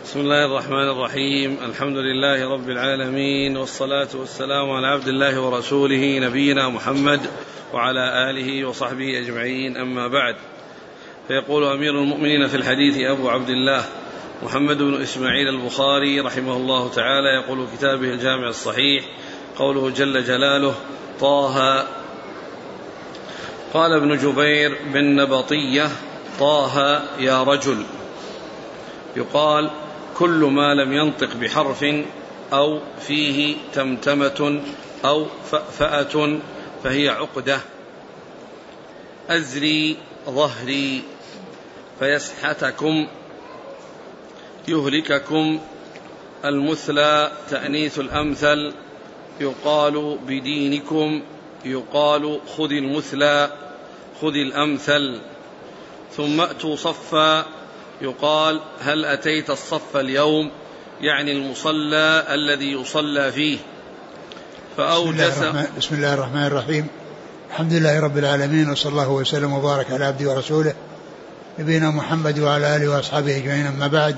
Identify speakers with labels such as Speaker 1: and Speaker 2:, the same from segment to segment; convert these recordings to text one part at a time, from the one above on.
Speaker 1: بسم الله الرحمن الرحيم. الحمد لله رب العالمين، والصلاة والسلام على عبد الله ورسوله نبينا محمد وعلى آله وصحبه أجمعين، أما بعد. فيقول أمير المؤمنين في الحديث أبو عبد الله محمد بن إسماعيل البخاري رحمه الله تعالى، يقول كتابه الجامع الصحيح: قوله جل جلاله: طه. قال ابن جبير بن نبطية: طه يا رجل. يقال: كل ما لم ينطق بحرف أو فيه تمتمة أو فأفأة فهي عقدة. أزري ظهري فيسحتكم يهلككم. المثلى تأنيث الأمثل، يقال بدينكم، يقال خذ المثلى خذ الأمثل. ثم أتوا صفا، يقال هل أتيت الصف اليوم، يعني المصلى الذي يصلى فيه. فأوجس.
Speaker 2: بسم الله الرحمن الرحيم. الحمد لله رب العالمين، وصلى الله وسلم وبارك على عبده ورسوله نبينا محمد وعلى آله وأصحابه أجمعين، أما بعد.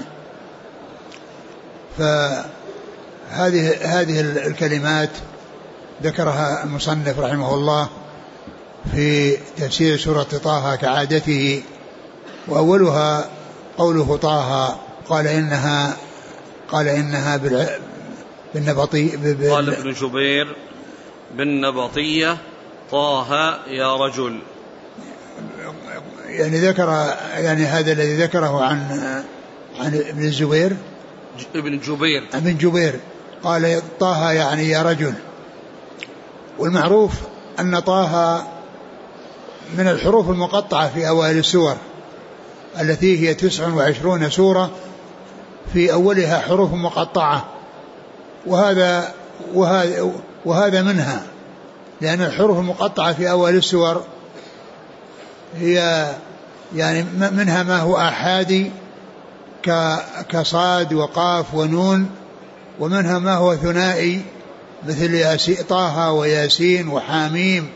Speaker 2: فهذه الكلمات ذكرها المصنف رحمه الله في تفسير سورة طه كعادته، وأولها قوله طه. قال إنها بالنبطي.
Speaker 1: قال ابن جبير بالنبطية: طه يا رجل.
Speaker 2: يعني ذكر هذا الذي ذكره عن ابن الزبير ابن جبير قال طه يعني يا رجل. والمعروف أن طه من الحروف المقطعة في أوائل السور، التي هي 29 سورة في أولها حروف مقطعة، وهذا منها، لأن الحروف المقطعة في أول السور هي يعني منها ما هو آحادي كصاد وقاف ونون، ومنها ما هو ثنائي مثل طه وياسين وحاميم،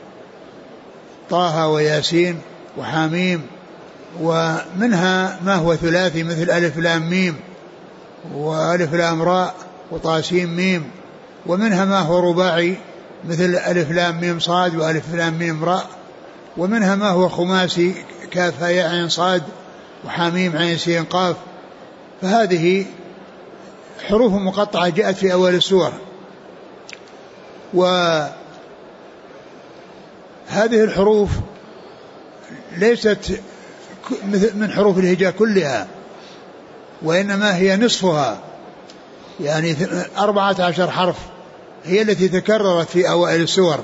Speaker 2: طه وياسين وحاميم. ومنها ما هو ثلاثي مثل ألف لام ميم وألف لام راء وطاسيم ميم. ومنها ما هو رباعي مثل ألف لام ميم صاد وألف لام ميم راء. ومنها ما هو خماسي كاف ياء عين صاد وحاميم عين سين قاف. فهذه حروف مقطعة جاءت في أول السور، وهذه الحروف ليست من حروف الهجاء كلها، وإنما هي نصفها، يعني 14 حرف هي التي تكررت في أوائل السور.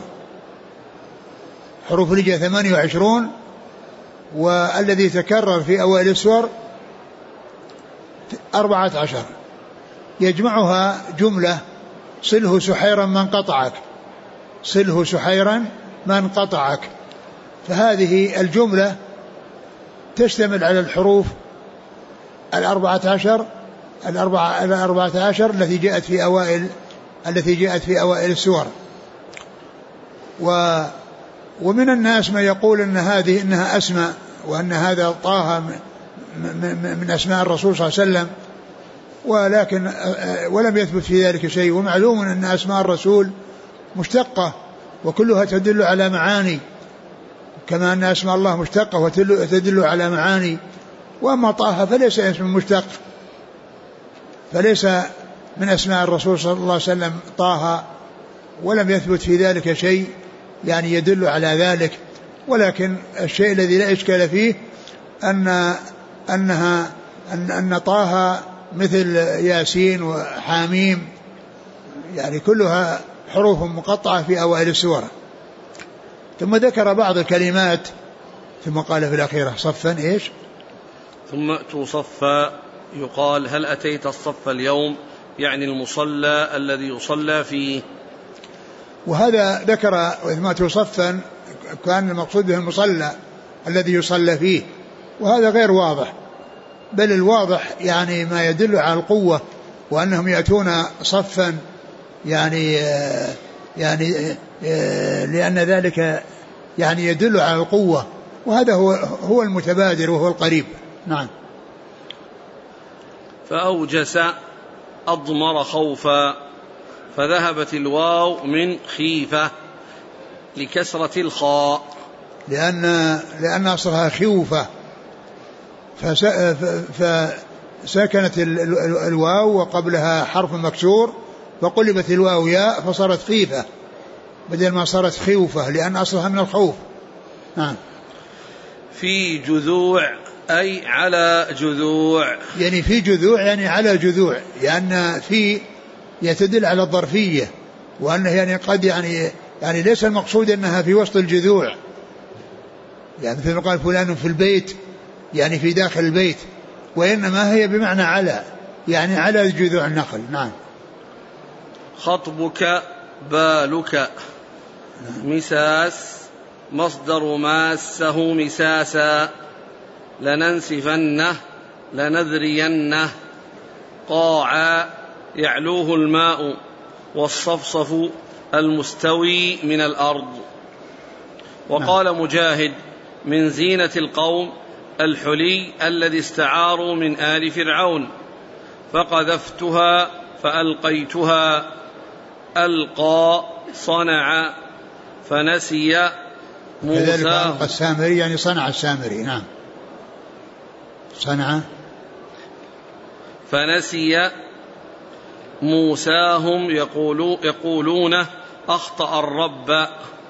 Speaker 2: حروف الهجاء 28، والذي تكرر في أوائل السور 14. يجمعها جملة: صله سحيرا من قطعك، صله سحيرا من قطعك. فهذه الجملة تشتمل على الحروف 14 التي جاءت في أوائل السور. ومن الناس من يقول إنها أسماء، وأن هذا طه من أسماء الرسول صلى الله عليه وسلم، ولم يثبت في ذلك شيء. ومعلوم أن أسماء الرسول مشتقة وكلها تدل على معاني، كما أن أسماء الله مشتقة وتدل على معاني. وأما طه فليس اسم مشتق، فليس من أسماء الرسول صلى الله عليه وسلم طه، ولم يثبت في ذلك شيء يعني يدل على ذلك. ولكن الشيء الذي لا إشكال فيه أن طه مثل ياسين وحاميم، يعني كلها حروف مقطعة في أوائل السورة. ثم ذكر بعض الكلمات، ثم قال في الأخيرة: صفا إيش؟
Speaker 1: ثم أتوا صفا، يقال هل أتيت الصف اليوم، يعني المصلى الذي يصلى فيه.
Speaker 2: وهذا ذكر ثم أتوا صفا كان المقصود به المصلى الذي يصلى فيه، وهذا غير واضح، بل الواضح يعني ما يدل على القوة، وأنهم يأتون صفا يعني لأن ذلك يعني يدل على القوة، وهذا هو المتبادر وهو القريب. نعم.
Speaker 1: فأوجس أضمر خوفا، فذهبت الواو من خيفة لكسرة الخاء
Speaker 2: لأن أصلها خوفة، فسكنت الواو وقبلها حرف مكسور فقلبت الواو ياء فصارت خيفة بدل ما صارت خوفة، لأن أصلها من الخوف.
Speaker 1: في جذوع أي على جذوع،
Speaker 2: يعني في جذوع يعني على جذوع، لأن في يتدل على الظرفية، وأنه يعني قد يعني ليس المقصود أنها في وسط الجذوع، يعني مثل ما قال فلان في البيت يعني في داخل البيت، وإنما هي بمعنى على، يعني على جذوع النخل. نعم.
Speaker 1: خطبك بالك مساس مصدر ماسه مساسا، لننسفنه لنذرينه، قاعا يعلوه الماء، والصفصف المستوي من الأرض. وقال مجاهد من زينة القوم الحلي الذي استعاروا من آل فرعون، فقذفتها فألقيتها، ألقى صنع، فنسي موسى.
Speaker 2: ألقى السامري يعني صنع السامري. نعم. صنع.
Speaker 1: فنسي موساهم يقولون أخطأ الرب،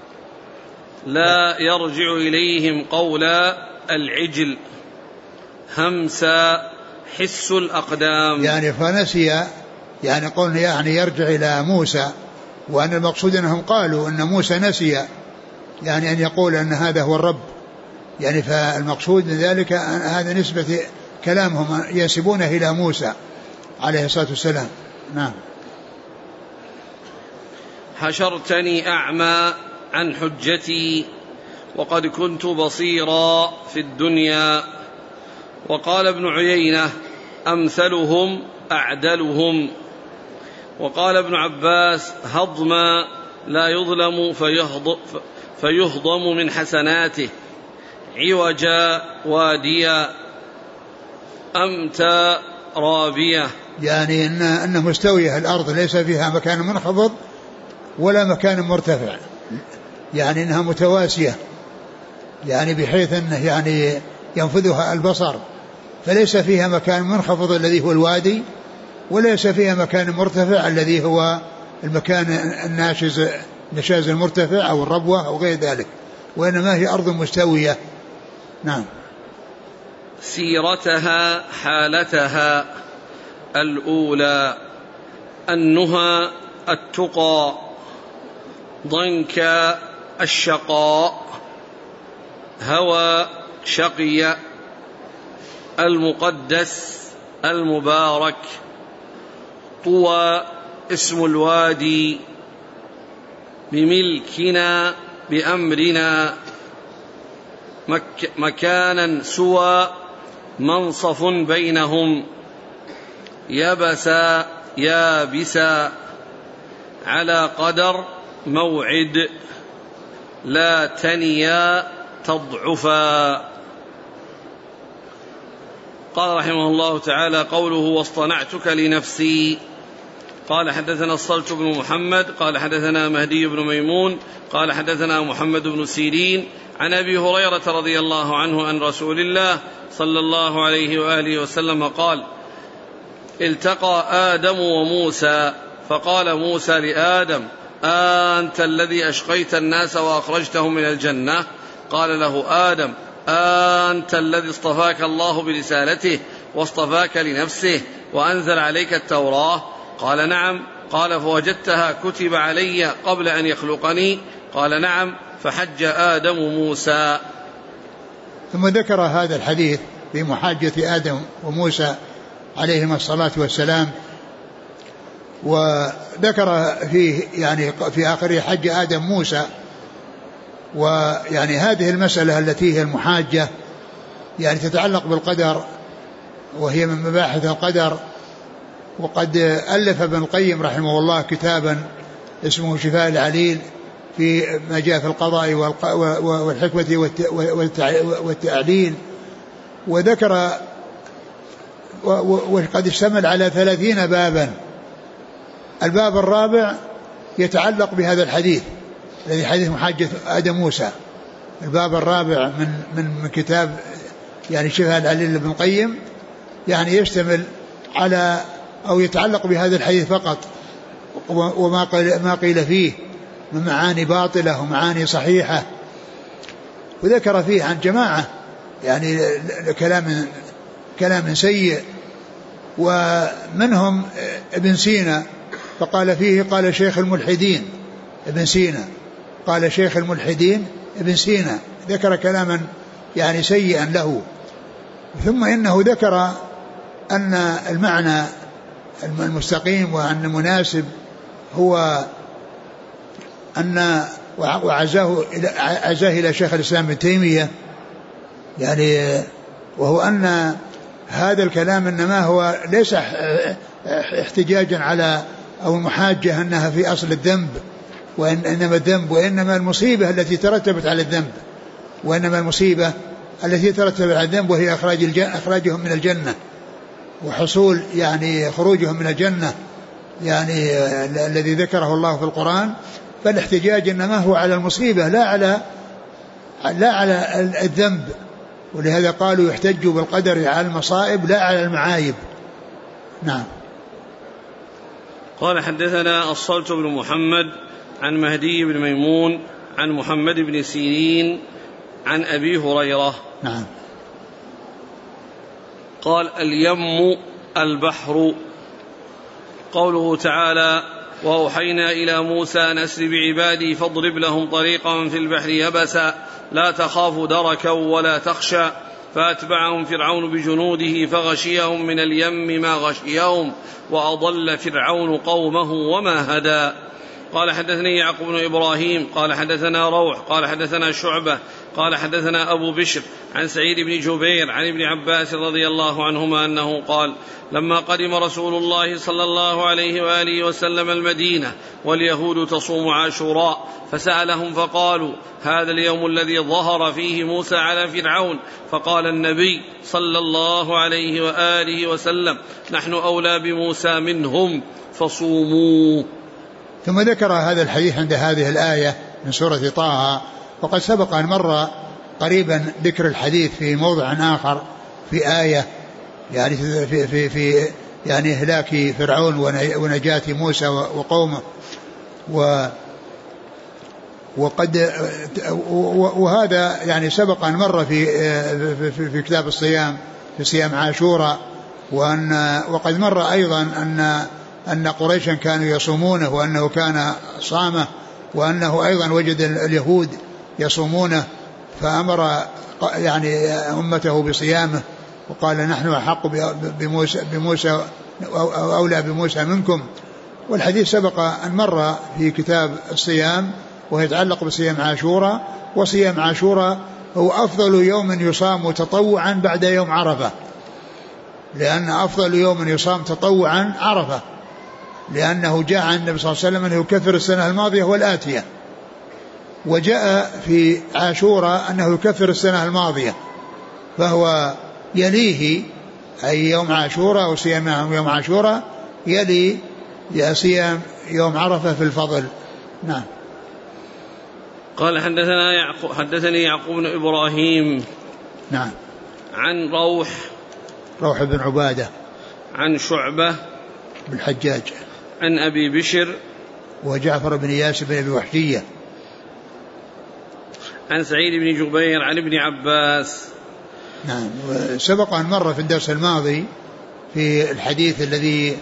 Speaker 1: لا يرجع إليهم قولا العجل، همسا حس الأقدام.
Speaker 2: يعني فنسي يعني قلنا يعني يرجع إلى موسى، وأن المقصود أنهم قالوا أن موسى نسي، يعني أن يقول أن هذا هو الرب، يعني فالمقصود من ذلك هذا نسبة كلامهم ينسبونه إلى موسى عليه الصلاة والسلام. نعم.
Speaker 1: حشرتني أعمى عن حجتي، وقد كنت بصيرا في الدنيا. وقال ابن عيينة أمثلهم أعدلهم. وقال ابن عباس هضما لا يظلم فيهضم من حسناته، عوجا واديا أمتى رابية،
Speaker 2: يعني أنه مستوية الأرض ليس فيها مكان منخفض ولا مكان مرتفع، يعني أنها متواسية، يعني بحيث أنه يعني ينفذها البصر، فليس فيها مكان منخفض الذي هو الوادي، وليس فيها مكان مرتفع الذي هو المكان النشاز المرتفع أو الربوة أو غير ذلك، وإنما هي أرض مستوية. نعم.
Speaker 1: سيرتها حالتها الأولى النهى التقى، ضنك الشقاء، هوى شقي، المقدس المبارك، طوى اسم الوادي، بملكنا بأمرنا، مكانا سوى منصف بينهم، يبسا يابسا، على قدر موعد، لا تنيا تضعفا. قال رحمه الله تعالى قوله واصطنعتك لنفسي. قال حدثنا الصلت بن محمد قال حدثنا مهدي بن ميمون قال حدثنا محمد بن سيرين عن أبي هريرة رضي الله عنه عن رسول الله صلى الله عليه وآله وسلم قال التقى آدم وموسى، فقال موسى لآدم أنت الذي أشقيت الناس وأخرجتهم من الجنة؟ قال له آدم أنت الذي اصطفاك الله برسالته واصطفاك لنفسه وأنزل عليك التوراة؟ قال نعم. قال فوجدتها كتب علي قبل أن يخلقني؟ قال نعم. فحج آدم موسى.
Speaker 2: ثم ذكر هذا الحديث في محاجة آدم وموسى عليهما الصلاة والسلام، وذكر فيه يعني في آخره حج آدم موسى، ويعني هذه المسألة التي هي المحاجة يعني تتعلق بالقدر، وهي من مباحث القدر. وقد ألف ابن القيم رحمه الله كتابا اسمه شفاء العليل في ما جاء في القضاء والحكمة والتعليل، وذكر وقد اشتمل على 30 بابا. الباب الرابع يتعلق بهذا الحديث الذي حديث محاجة آدم موسى. الباب الرابع من كتاب يعني شفاء العليل ابن القيم يعني يشتمل على أو يتعلق بهذا الحديث فقط، وما قيل فيه من معاني باطلة ومعاني صحيحة. وذكر فيه عن جماعة يعني كلام سيء، ومنهم ابن سينا فقال فيه قال شيخ الملحدين ابن سينا، قال شيخ الملحدين ابن سينا، ذكر كلاما يعني سيئا له. ثم إنه ذكر أن المعنى المستقيم وأن المناسب هو أن وعزاه إلى شيخ الإسلام ابن تيمية يعني، وهو أن هذا الكلام إنما هو ليس احتجاجا على أو محاجة أنها في أصل الذنب وإنما الذنب، وإنما المصيبة التي ترتبت على الذنب، وإنما المصيبة التي ترتبت على الذنب وهي إخراجهم من الجنة وحصول يعني خروجهم من الجنة يعني الذي ذكره الله في القرآن. فالاحتجاج إنما هو على المصيبة لا على الذنب، ولهذا قالوا يحتجوا بالقدر على المصائب لا على المعايب. نعم.
Speaker 1: قال حدثنا الصلت بن محمد عن مهدي بن ميمون عن محمد بن سيرين عن أبي هريرة.
Speaker 2: نعم.
Speaker 1: قال اليم البحر. قوله تعالى وأوحينا إلى موسى أن أسر بعبادي فاضرب لهم طريقا في البحر يبسا لا تخاف دركا ولا تخشى فأتبعهم فرعون بجنوده فغشيهم من اليم ما غشيهم وأضل فرعون قومه وما هدى. قال حدثني يعقوب بن إبراهيم قال حدثنا روح قال حدثنا شعبة قال حدثنا أبو بشر عن سعيد بن جبير عن ابن عباس رضي الله عنهما أنه قال لما قدم رسول الله صلى الله عليه وآله وسلم المدينة واليهود تصوم عاشوراء فسألهم فقالوا هذا اليوم الذي ظهر فيه موسى على فرعون، فقال النبي صلى الله عليه وآله وسلم نحن أولى بموسى منهم فصوموا.
Speaker 2: ثم ذكر هذا الحديث عند هذه الآية من سورة طه، وقد سبق أن مر قريبا ذكر الحديث في موضع آخر في آية يعني في يعني إهلاك فرعون ونجاة موسى وقومه، وهذا يعني سبق أن مر في كتاب الصيام في صيام عاشوراء، وقد مر أيضا أن قريشا كانوا يصومونه وأنه كان صامه، وأنه أيضا وجد اليهود يصومونه فأمر يعني أمته بصيامه وقال نحن أحق بموسى أو أولى بموسى منكم. والحديث سبق أن مر في كتاب الصيام ويتعلق بصيام عاشوراء. وصيام عاشوراء هو أفضل يوم يصام تطوعا بعد يوم عرفة، لأن أفضل يوم يصام تطوعا عرفة، لأنه جاء عن النبي صلى الله عليه وسلم أنه يكفر السنة الماضية والآتية، وجاء في عاشوراء أنه يكفر السنة الماضية، فهو يليه أي يوم عاشوراء وصيام يوم عاشوراء يلي صيام يوم عرفة في الفضل. نعم.
Speaker 1: قال حدثني يعقوب بن إبراهيم
Speaker 2: نعم
Speaker 1: عن
Speaker 2: روح بن عبادة
Speaker 1: عن شعبة
Speaker 2: بن الحجاج
Speaker 1: عن أبي بشر
Speaker 2: وجعفر بن ياسر بن أبي وحشية
Speaker 1: عن سعيد بن جبير عن ابن عباس.
Speaker 2: نعم. سبق أن مر في الدرس الماضي في الحديث الذي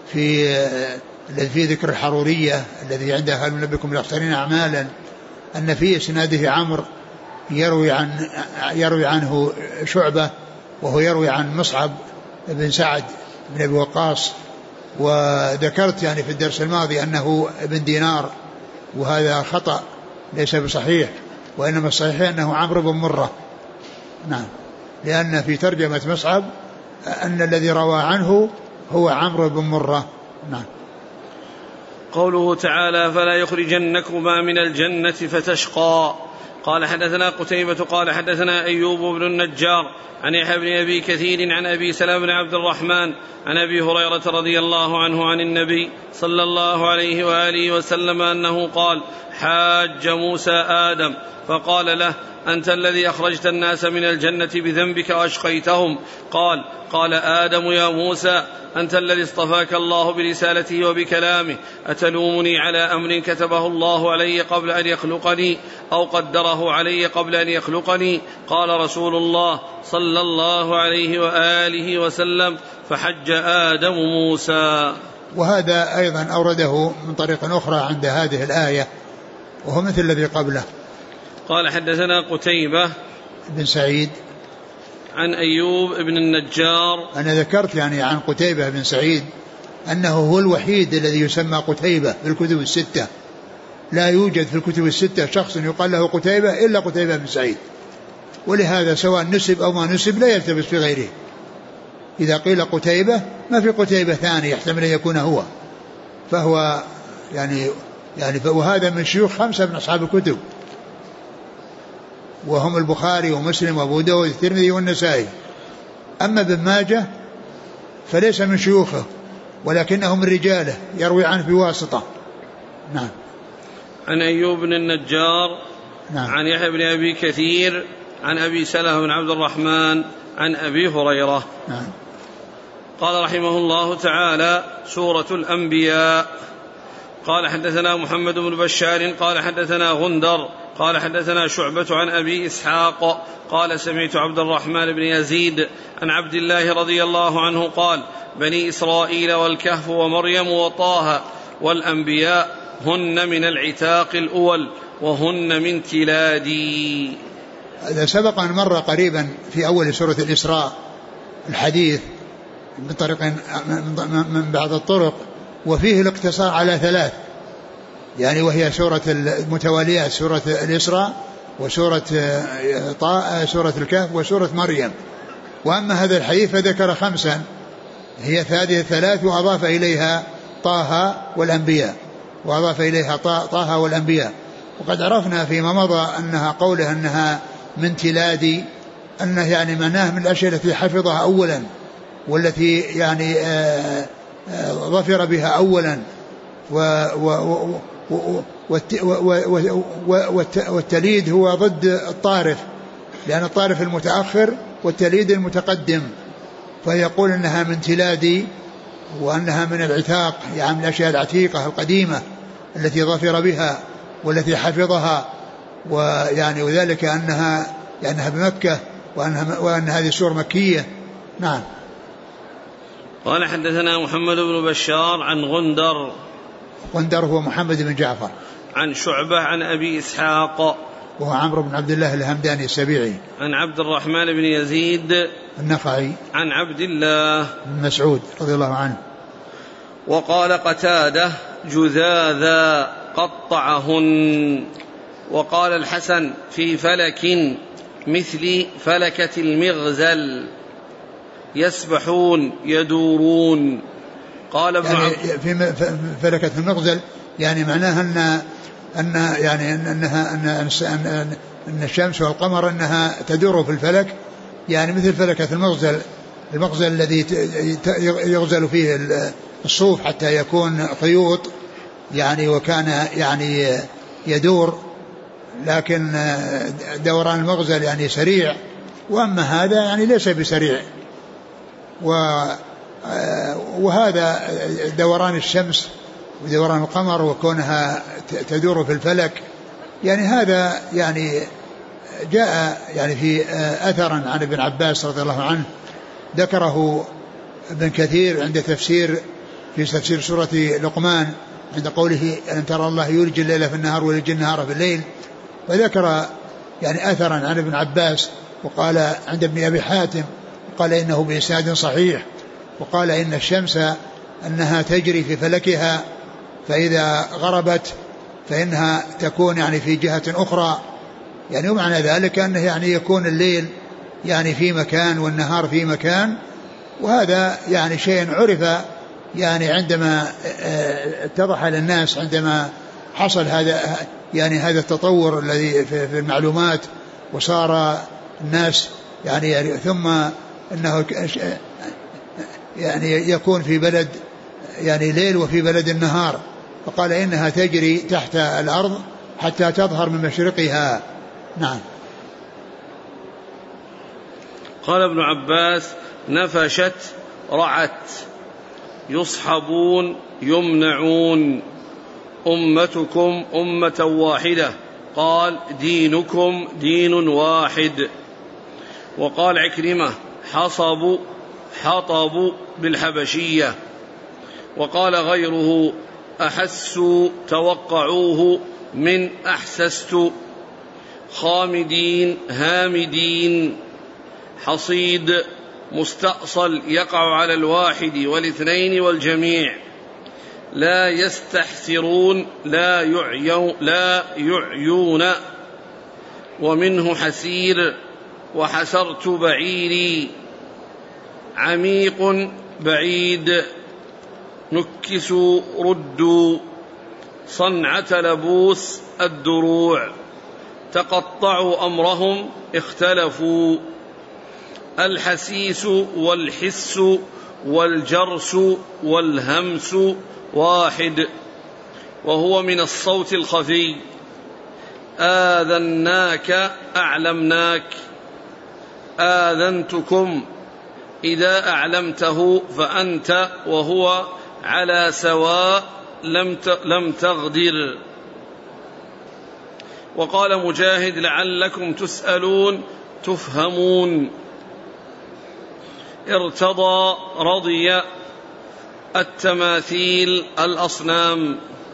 Speaker 2: في ذكر الحرورية الذي عندها هل ننبئكم بالأخسرين أعمالا، أن في إسناده عمرو يروي عنه شعبة وهو يروي عن مصعب بن سعد بن أبي وقاص، وذكرت يعني في الدرس الماضي أنه ابن دينار، وهذا خطأ ليس بصحيح، وإنما الصحيح أنه عمرو بن مرة. نعم. لأن في ترجمة مصعب أن الذي روى عنه هو عمرو بن مرة. نعم.
Speaker 1: قوله تعالى فلا يخرجنكما من الجنة فتشقى. قال حدثنا قتيبة قال حدثنا أيوب بن النجار عن يحيى بن أبي كثير عن أبي سلمة بن عبد الرحمن عن أبي هريرة رضي الله عنه عن النبي صلى الله عليه وآله وسلم أنه قال: حاج موسى آدم فقال له: أنت الذي أخرجت الناس من الجنة بذنبك وأشقيتهم. قال آدم: يا موسى، أنت الذي اصطفاك الله برسالته وبكلامه، أتلومني على أمر كتبه الله علي قبل أن يخلقني أو قدره علي قبل أن يخلقني؟ قال رسول الله صلى الله عليه وآله وسلم: فحج آدم موسى.
Speaker 2: وهذا أيضا أورده من طريق أخرى عند هذه الآية وهو مثل الذي قبله.
Speaker 1: قال حدثنا قتيبة
Speaker 2: بن سعيد
Speaker 1: عن أيوب بن النجار.
Speaker 2: أنا ذكرت يعني عن قتيبة بن سعيد أنه هو الوحيد الذي يسمى قتيبة في الكتب الستة، لا يوجد في الكتب الستة شخص يقال له قتيبة إلا قتيبة بن سعيد، ولهذا سواء نسب أو ما نسب لا يلتبس في غيره. إذا قيل قتيبة ما في قتيبة ثاني يحتمل أن يكون هو، فهو يعني وهذا من شيوخ 5 من أصحاب الكتب، وهم البخاري ومسلم وابو داود والترمذي والنسائي. أما ابن ماجه فليس من شيوخه ولكنه من رجاله يروي عنه بواسطة. نعم.
Speaker 1: عن أيوب بن النجار.
Speaker 2: نعم.
Speaker 1: عن يحيى بن أبي كثير عن أبي سلمة بن عبد الرحمن عن أبي هريرة.
Speaker 2: نعم.
Speaker 1: قال رحمه الله تعالى: سورة الأنبياء. قال حدثنا محمد بن بشار قال حدثنا غندر قال حدثنا شعبة عن أبي إسحاق قال: سمعت عبد الرحمن بن يزيد عن عبد الله رضي الله عنه قال: بني إسرائيل والكهف ومريم وطه والأنبياء هن من العتاق الأول وهن من تلادي.
Speaker 2: هذا سبق أن مر قريبا في أول سورة الإسراء الحديث بطريق من بعض الطرق، وفيه الاقتصار على 3 يعني، وهي سورة المتواليات: سورة الإسراء وسورة سورة الكهف وسورة مريم. وأما هذا الحديث فذكر 5 هي هذه 3 وأضاف إليها طه والأنبياء، طه والأنبياء. وقد عرفنا فيما مضى أنها قوله أنها من تلادي، أنه يعني معناه من الأشياء التي حفظها أولا والتي يعني ظفر بها أولا، والتليد هو ضد الطارف، لأن الطارف المتأخر والتليد المتقدم، فيقول أنها من تلادي وأنها من العتاق، يعني من الأشياء العتيقة القديمة التي ظفر بها والتي حفظها، ويعني وذلك أنها بمكة وأن هذه السورة مكية. نعم.
Speaker 1: قال حدثنا محمد بن بشار عن
Speaker 2: غندر هو محمد بن جعفر
Speaker 1: عن شعبة عن أبي إسحاق
Speaker 2: وهو عمرو بن عبد الله الهمداني السبيعي
Speaker 1: عن عبد الرحمن بن يزيد
Speaker 2: النخعي
Speaker 1: عن عبد الله
Speaker 2: بن مسعود رضي الله عنه.
Speaker 1: وقال قتادة: جذاذا قطعهن. وقال الحسن: في فلك مثل فلكة المغزل يسبحون يدورون. قال ابن
Speaker 2: يعني في فلكة المغزل يعني معناها أن الشمس والقمر أنها تدور في الفلك، يعني مثل فلكة المغزل الذي يغزل فيه الصوف حتى يكون خيوط يعني، وكان يعني يدور، لكن دوران المغزل يعني سريع، وأما هذا يعني ليس بسريع. وهذا دوران الشمس ودوران القمر وكونها تدور في الفلك، يعني هذا يعني جاء يعني في أثرا عن ابن عباس رضي الله عنه، ذكره ابن كثير عند في تفسير سورة لقمان عند قوله: أن ترى الله يولج الليل في النهار ويولج النهار في الليل. وذكر يعني أثرا عن ابن عباس، وقال عند ابن أبي حاتم قال إنه بإسناد صحيح، وقال إن الشمس أنها تجري في فلكها، فإذا غربت فإنها تكون يعني في جهة أخرى، يعني ومعنى ذلك أنه يعني يكون الليل يعني في مكان والنهار في مكان. وهذا يعني شيء عرف يعني عندما اتضح للناس عندما حصل يعني هذا التطور الذي في المعلومات، وصار الناس يعني ثم أنه يعني يكون في بلد يعني ليل وفي بلد النهار، فقال إنها تجري تحت الأرض حتى تظهر من مشرقها. نعم.
Speaker 1: قال ابن عباس: نفشت رعت، يصحبون يمنعون، أمتكم أمة واحدة. قال: دينكم دين واحد. وقال عكرمة: حطب بالحبشية. وقال غيره: أحسوا توقعوه من أحسست. خامدين هامدين. حصيد مستأصل يقع على الواحد والاثنين والجميع. لا يستحسرون لا يعيون. ومنه حسير. وحسرت بعيري. عميق بعيد. نكسوا ردوا. صنعة لبوس الدروع. تقطعوا أمرهم اختلفوا. الحسيس والحس والجرس والهمس واحد، وهو من الصوت الخفي. آذناك أعلمناك. آذنتكم. إذا أعلمته فأنت وهو على سواء لم تغدر. وقال مجاهد: لعلكم تسألون تفهمون. ارتضى رضي. التماثيل الأصنام.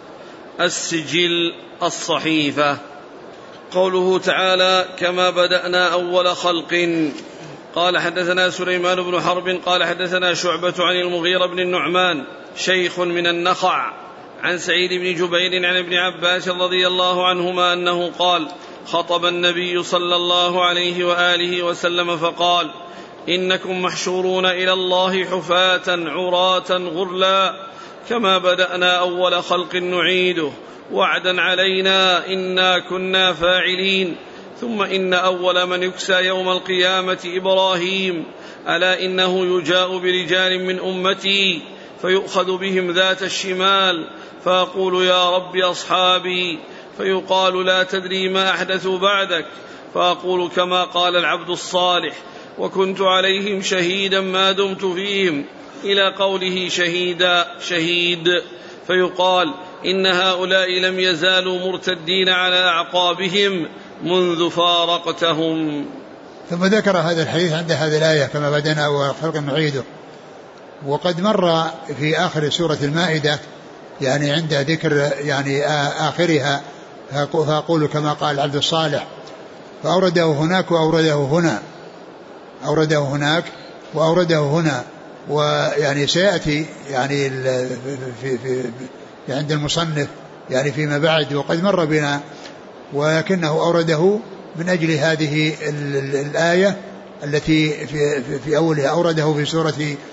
Speaker 1: السجل الصحيفة. قوله تعالى: كما بدأنا أول خلق. قال: حدثنا سليمان بن حرب قال: حدثنا شعبة عن المغيرة بن النعمان شيخ من النخع عن سعيد بن جبير عن ابن عباس رضي الله عنهما أنه قال: خطب النبي صلى الله عليه وآله وسلم فقال: إنكم محشورون إلى الله حفاة عراة غرلا، كما بدأنا أول خلق نعيده، وعدا علينا إنا كنا فاعلين. ثم إن أول من يكسى يوم القيامة إبراهيم، ألا إنه يجاء برجال من أمتي فيؤخذ بهم ذات الشمال، فأقول: يا رب أصحابي، فيقال: لا تدري ما أحدثوا بعدك، فأقول: كما قال العبد الصالح: وكنت عليهم شهيدا ما دمت فيهم، إلى قوله شهيد. فيقال: إن هؤلاء لم يزالوا مرتدين على أعقابهم منذ فارقتهم.
Speaker 2: ثم ذكر هذا الحديث عند هذه الآية: كما بدأنا أول خلق نعيده. وقد مر في آخر سورة المائدة يعني عند ذكر يعني آخرها: فأقول كما قال العبد الصالح، فأورده هناك وأورده هنا، أورده هناك وأورده هنا. ويعني سيأتي يعني في عند المصنف يعني فيما بعد، وقد مر بنا، ولكنه أورده من أجل هذه الآية التي في أولها، أورده في سورة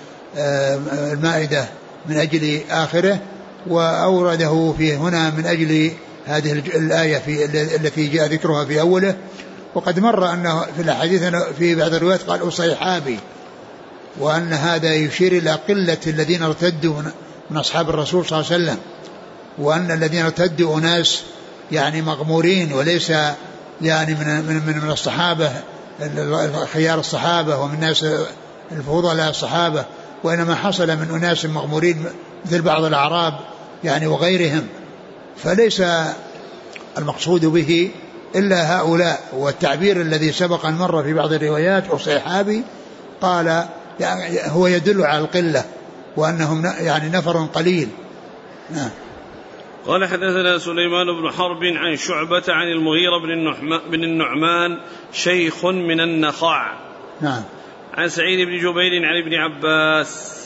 Speaker 2: المائدة من أجل آخره، وأورده في هنا من أجل هذه الآية التي جاء ذكرها في أوله. وقد مر أنه في الحديث في بعض الروايات قال: أصيحابي، وأن هذا يشير إلى قلة الذين ارتدوا من أصحاب الرسول صلى الله عليه وسلم، وأن الذين ارتدوا أناس يعني مغمورين، وليس يعني من الصحابة خيار الصحابة ومن الناس الفضلاء الصحابة، وإنما حصل من أناس مغمورين مثل بعض الأعراب يعني وغيرهم، فليس المقصود به إلا هؤلاء. والتعبير الذي سبق أن مر في بعض الروايات أصحابي قال يعني هو يدل على القلة، وأنهم يعني نفر قليل.
Speaker 1: قال: حدثنا سليمان بن حرب عن شعبة عن المغيرة بن النعمان شيخ من النخع عن سعيد بن جبير عن ابن عباس.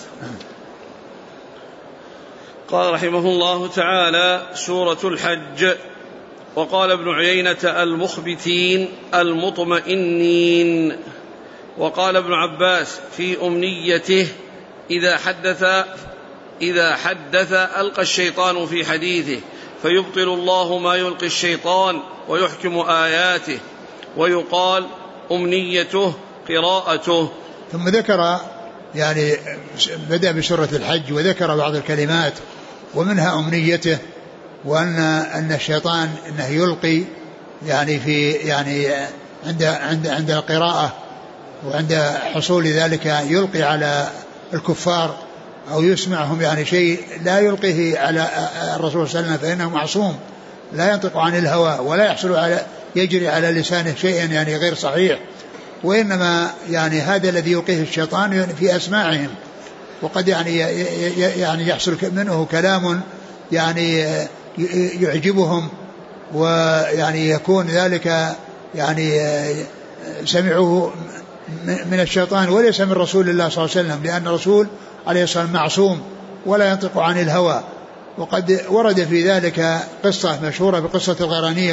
Speaker 1: قال رحمه الله تعالى: سورة الحج. وقال ابن عيينة: المخبتين المطمئنين. وقال ابن عباس في أمنيته: إذا حدث ألقى الشيطان في حديثه، فيبطل الله ما يلقي الشيطان ويحكم آياته، ويقال أمنيته قراءته.
Speaker 2: ثم ذكر يعني بدأ بسورة الحج وذكر بعض الكلمات ومنها أمنيته، وأن الشيطان إنه يلقي يعني في يعني عند القراءة وعند حصول ذلك يلقي على الكفار أو يسمعهم يعني شيء لا يلقيه على الرسول صلى الله عليه وسلم، فإنه معصوم لا ينطق عن الهوى ولا يحصل يجري على لسانه شيء يعني غير صحيح، وإنما يعني هذا الذي يلقيه الشيطان في أسماعهم، وقد يعني يحصل منه كلام يعني يعجبهم، ويعني يكون ذلك يعني سمعوه من الشيطان وليس من رسول الله صلى الله عليه وسلم، لأن الرسول عليه الصلاة والسلام معصوم ولا ينطق عن الهوى. وقد ورد في ذلك قصة مشهورة بقصة الغرانيق،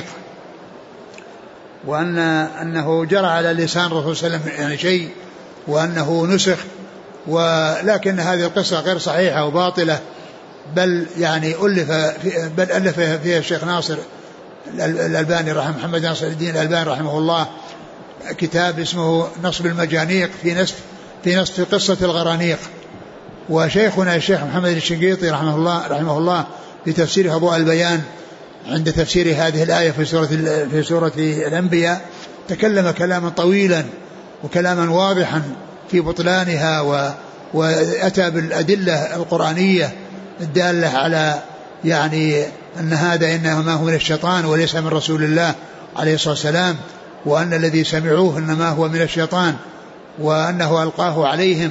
Speaker 2: وأنه جرى على لسان الرسول صلى الله عليه وسلم يعني شيء وأنه نسخ، ولكن هذه القصة غير صحيحة وباطلة، بل يعني ألف فيها الشيخ ناصر الألباني رحمه محمد ناصر الدين الألباني رحمه الله كتاب اسمه نصب المجانيق في نصب قصة الغرانيق. وشيخنا الشيخ محمد الشنقيطي رحمه الله في تفسير أضواء البيان عند تفسير هذه الآية في سورة الأنبياء تكلم كلاما طويلا وكلاما واضحا في بطلانها، وأتى بالأدلة القرآنية الدالة على يعني أن هذا إنما هو من الشيطان وليس من رسول الله عليه الصلاة والسلام، وأن الذي سمعوه إنما هو من الشيطان، وأنه ألقاه عليهم،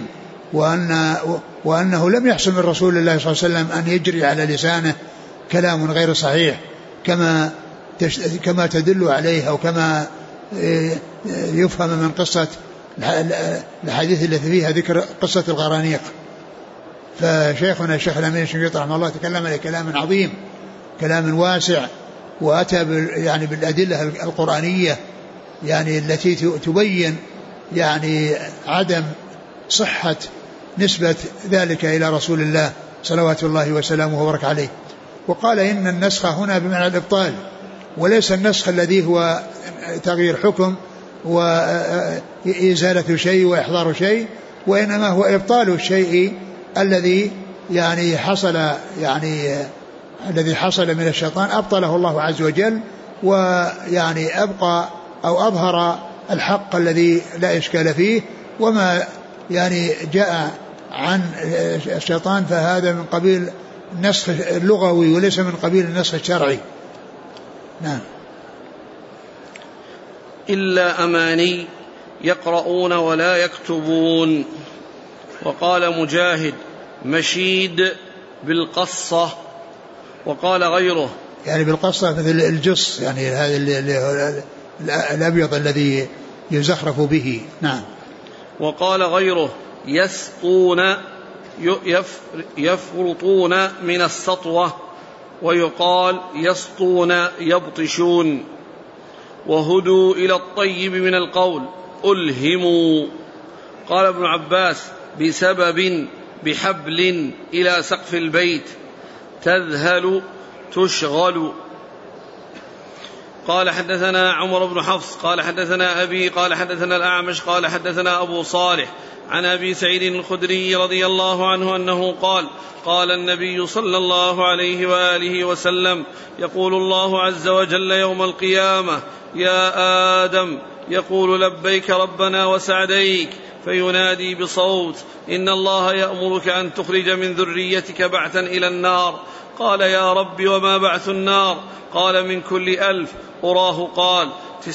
Speaker 2: وأنه لم يحصل من رسول الله صلى الله عليه وسلم أن يجري على لسانه كلام غير صحيح كما تدل عليه أو كما يفهم من قصة الحديث التي فيها ذكر قصة الغرانيق. فشيخنا الشيخ الأمين الشنقيطي رحمه الله تكلم لكلام عظيم، كلام واسع، وأتى يعني بالأدلة القرآنية يعني التي تبين يعني عدم صحة نسبة ذلك إلى رسول الله صلوات الله وسلامه وبركاته عليه. وقال إن النسخ هنا بمعنى الإبطال، وليس النسخ الذي هو تغيير حكم وإزالة شيء وإحضار شيء، وإنما هو إبطال الشيء الذي يعني الذي حصل من الشيطان أبطله الله عز وجل، ويعني أبقى أو أظهر الحق الذي لا إشكال فيه، وما يعني جاء عن الشيطان فهذا من قبيل النسخ اللغوي وليس من قبيل النسخ الشرعي. نعم.
Speaker 1: إلا أماني يقرؤون ولا يكتبون. وقال مجاهد مشيد بالقصة. وقال غيره
Speaker 2: يعني بالقصة مثل الجص، يعني هذا الأبيض الذي يزخرف به. نعم.
Speaker 1: وقال غيره يسطون يفرطون من السطوة، ويقال يسطون يبطشون. وهدوا إلى الطيب من القول ألهموا. قال ابن عباس بسبب بحبل إلى سقف البيت تذهل تشغل. قال حدثنا عمر بن حفص قال حدثنا أبي قال حدثنا الأعمش قال حدثنا أبو صالح عن أبي سعيد الخدري رضي الله عنه أنه قال قال النبي صلى الله عليه وآله وسلم يقول الله عز وجل يوم القيامة يا آدم يقول لبيك ربنا وسعديك، فينادي بصوت إن الله يأمرك أن تخرج من ذريتك بعثا إلى النار. قال يا رب وما بعث النار؟ قال من كل 1000. أراه قال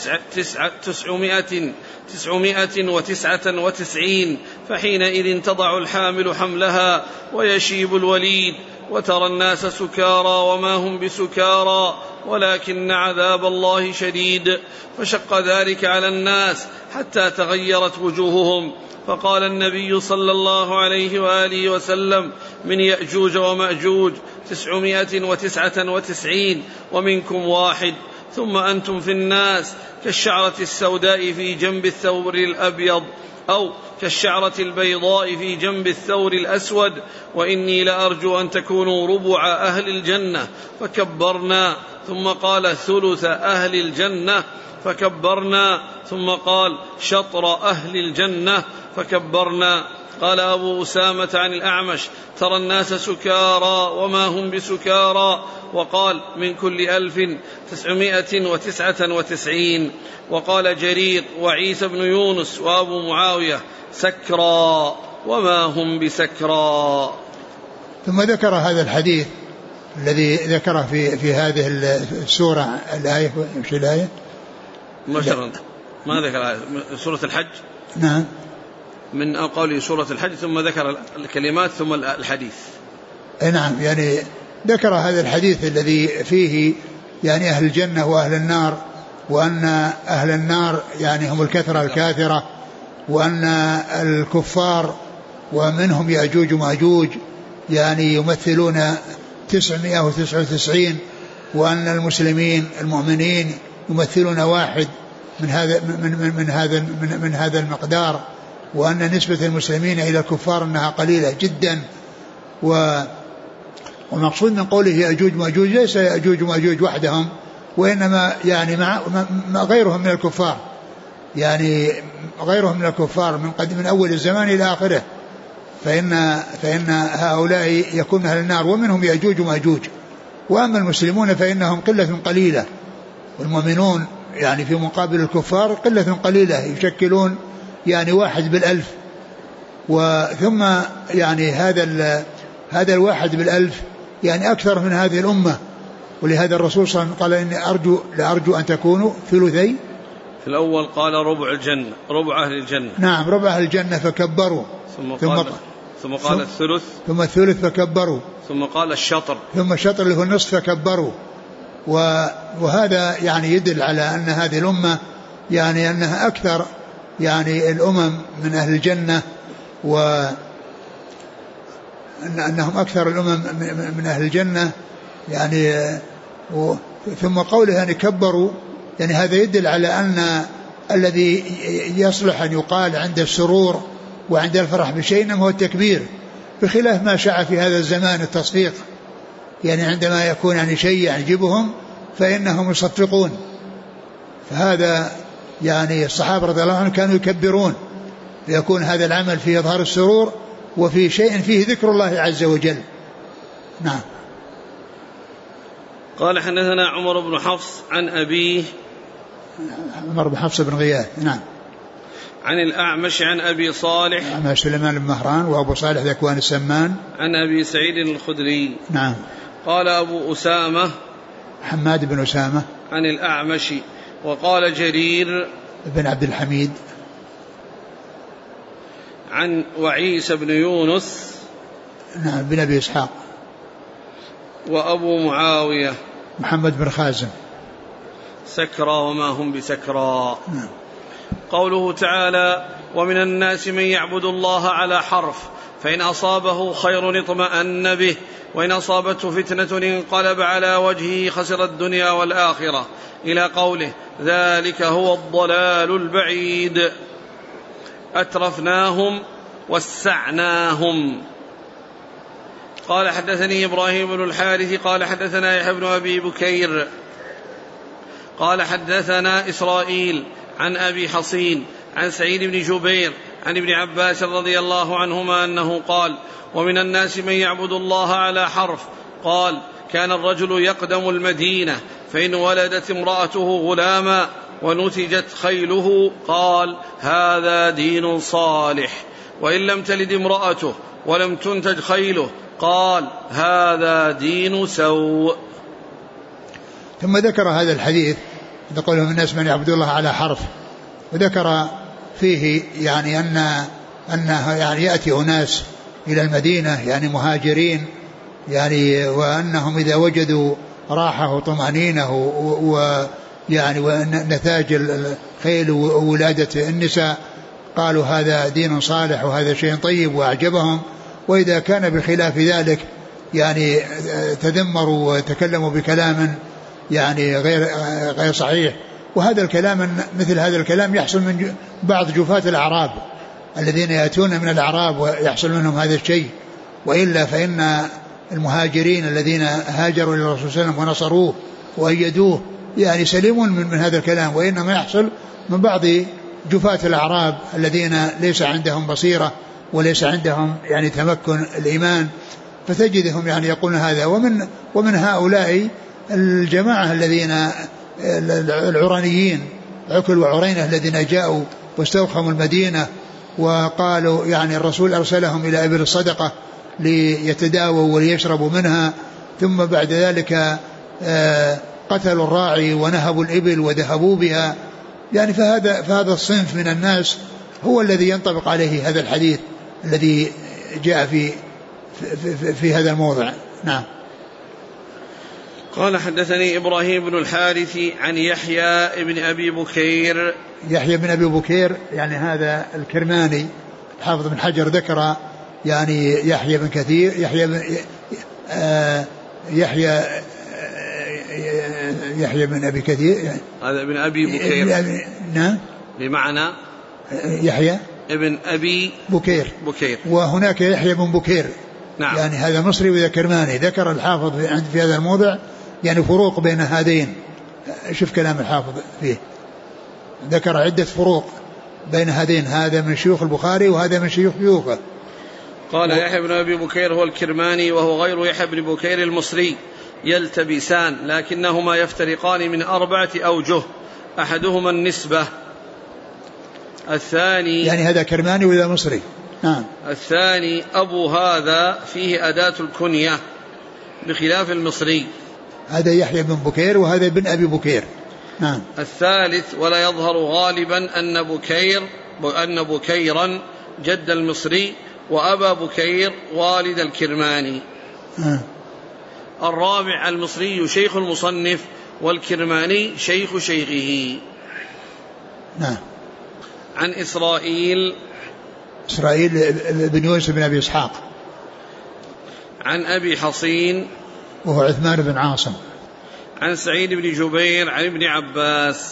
Speaker 1: 999، فحينئذ تضع الحامل حملها ويشيب الوليد، وترى الناس سكارى وما هم بسكارى ولكن عذاب الله شديد. فشق ذلك على الناس حتى تغيرت وجوههم. فقال النبي صلى الله عليه وآله وسلم من يأجوج ومأجوج 999 ومنكم واحد. ثم أنتم في الناس كالشعرة السوداء في جنب الثور الأبيض أو كالشعرة البيضاء في جنب الثور الأسود، وإني لأرجو أن تكونوا ربع أهل الجنة، فكبرنا. ثم قال ثلث أهل الجنة، فكبرنا. ثم قال شطر أهل الجنة، فكبرنا. قال أبو أسامة عن الأعمش: ترى الناس سكارى وما هم بسكارى. وقال: من كل 1999. وقال جرير وعيسى بن يونس وأبو معاوية: سكرى وما هم بسكرى.
Speaker 2: ثم ذكر هذا الحديث الذي ذكره في هذه السورة. الآية مش الآية
Speaker 1: مثلا ما ذكر سورة الحج.
Speaker 2: نعم،
Speaker 1: من قوله سورة الحج ثم ذكر الكلمات ثم الحديث.
Speaker 2: نعم، يعني ذكر هذا الحديث الذي فيه يعني أهل الجنة وأهل النار، وأن أهل النار يعني هم الكثرة الكاثرة، وأن الكفار ومنهم يأجوج ومأجوج يعني يمثلون 999، وأن المسلمين المؤمنين يمثلون 1 من هذا المقدار، وأن نسبة المسلمين إلى الكفار أنها قليلة جدا. والمقصود من قوله يأجوج ومأجوج ليس يأجوج ومأجوج وحدهم، وإنما يعني مع غيرهم من الكفار، يعني غيرهم من الكفار من أول الزمان إلى آخره، فإن هؤلاء يكون أهل النار ومنهم يأجوج ومأجوج. وأما المسلمون فإنهم قلة قليلة، والمؤمنون يعني في مقابل الكفار قلة قليلة، يشكلون يعني 1 بالألف. وثم يعني هذا 1 بالألف يعني أكثر من هذه الأمة. ولهذا الرسول صلى الله عليه وسلم قال: إني لأرجو أن تكونوا ثلثي.
Speaker 1: في الأول قال ربع الجنة، ربع أهل الجنة.
Speaker 2: نعم، ربع أهل الجنة فكبروا.
Speaker 1: ثم قال الثلث.
Speaker 2: ثم الثلث فكبروا.
Speaker 1: ثم قال الشطر.
Speaker 2: ثم الشطر اللي هو النصف فكبروا. وهذا يعني يدل على أن هذه الأمة يعني أنها أكثر يعني الأمم من أهل الجنة، وأنهم أكثر الأمم من أهل الجنة يعني. ثم قوله يعني كبروا، يعني هذا يدل على أن الذي يصلح أن يقال عند السرور وعند الفرح بشيء هو التكبير، بخلاف ما شاع في هذا الزمان التصفيق. يعني عندما يكون يعني شيء يعجبهم فإنهم يصفقون. فهذا يعني الصحابة رضي الله عنهم كانوا يكبرون، ليكون هذا العمل فيه إظهار السرور وفي شيء فيه ذكر الله عز وجل. نعم.
Speaker 1: قال: حدثنا عمر بن حفص عن أبيه.
Speaker 2: عمر بن حفص بن غياث. نعم.
Speaker 1: عن الأعمش عن أبي صالح
Speaker 2: عن سليمان بن مهران وأبو صالح ذكوان السمان
Speaker 1: عن أبي سعيد الخدري.
Speaker 2: نعم.
Speaker 1: قال أبو أسامة
Speaker 2: حماد بن أسامة
Speaker 1: عن الأعمش. وقال جرير
Speaker 2: بن عبد الحميد
Speaker 1: عن وعيسى بن يونس.
Speaker 2: نعم، بن أبي إسحاق.
Speaker 1: وأبو معاوية
Speaker 2: محمد بن خازم.
Speaker 1: سكرى وما هم بسكرى.
Speaker 2: نعم.
Speaker 1: قوله تعالى: ومن الناس من يعبد الله على حرف، فإن أصابه خير اطمأن به، وإن أصابته فتنة انقلب على وجهه خسر الدنيا والآخرة، إلى قوله: ذلك هو الضلال البعيد. أترفناهم وسعناهم. قال: حدثني إبراهيم بن الحارث قال حدثنا يحيى بن أبي بكير قال حدثنا إسرائيل عن أبي حصين عن سعيد بن جبير عن ابن عباس رضي الله عنهما أنه قال: ومن الناس من يعبد الله على حرف. قال: كان الرجل يقدم المدينة، فإن ولدت امرأته غلاما ونتجت خيله قال: هذا دين صالح، وإن لم تلد امرأته ولم تنتج خيله قال: هذا دين سوء.
Speaker 2: ثم ذكر هذا الحديث يقول: من الناس من يعبد الله على حرف، وذكر فيه يعني أنه يعني يأتي أناس إلى المدينة يعني مهاجرين، يعني وأنهم إذا وجدوا راحة وطمأنينة ويعني ونتاج الخيل وولادة النساء قالوا هذا دين صالح وهذا شيء طيب وأعجبهم. وإذا كان بخلاف ذلك يعني تذمروا وتكلموا بكلام يعني غير صحيح. وهذا الكلام مثل هذا الكلام يحصل من بعض جفاة الأعراب الذين يأتون من الأعراب ويحصل منهم هذا الشيء. وإلا فإن المهاجرين الذين هاجروا إلى الرسول صلى الله عليه وسلم ونصروه وأيدوه يعني سليمون من هذا الكلام. وإنما يحصل من بعض جفاة الأعراب الذين ليس عندهم بصيرة وليس عندهم يعني تمكن الإيمان، فتجدهم يعني يقولون هذا. ومن هؤلاء الجماعة الذين العرانيين عكل وعرينة الذين جاءوا واستوخموا المدينة وقالوا يعني الرسول أرسلهم إلى إبل الصدقة ليتداووا وليشربوا منها، ثم بعد ذلك قتلوا الراعي ونهبوا الإبل وذهبوا بها. يعني فهذا الصنف من الناس هو الذي ينطبق عليه هذا الحديث الذي جاء في هذا الموضع. نعم.
Speaker 1: قال حدثني إبراهيم بن الحارث عن يحيى بن أبي بكير.
Speaker 2: يحيى بن أبي بكير يعني هذا الكرماني حافظ بن حجر ذكر يعني يحيى بن كثير يحيى بن أبي كثير
Speaker 1: هذا ابن أبي بكير.
Speaker 2: نعم بمعنى يحيى ابن أبي بكير. وهناك يحيى بن بكير. نعم. يعني هذا مصري وذا كرماني. ذكر الحافظ في هذا الموضع يعني فروق بين هذين. شوف كلام الحافظ فيه، ذكر عدة فروق بين هذين، هذا من شيوخ البخاري وهذا من شيوخه.
Speaker 1: قال يحيى بن أبي بكير هو الكرماني وهو غير يحيى بن بكير المصري، يلتبسان لكنهما يفترقان من 4 أوجه، أحدهما النسبة، الثاني
Speaker 2: يعني هذا كرماني وذا مصري. نعم.
Speaker 1: الثاني أبو هذا فيه أداة الكنية بخلاف المصري،
Speaker 2: هذا يحيى بن بكير وهذا بن أبي بكير. نعم.
Speaker 1: الثالث ولا يظهر غالبا أن بكيرا جد المصري وأبا بكير والد الكرماني. الرابع المصري شيخ المصنف والكرماني شيخ شيخه.
Speaker 2: نعم.
Speaker 1: عن إسرائيل
Speaker 2: بن يوسف بن أبي إسحاق
Speaker 1: عن أبي حصين
Speaker 2: وهو عثمان بن عاصم
Speaker 1: عن سعيد بن جبير عن ابن عباس.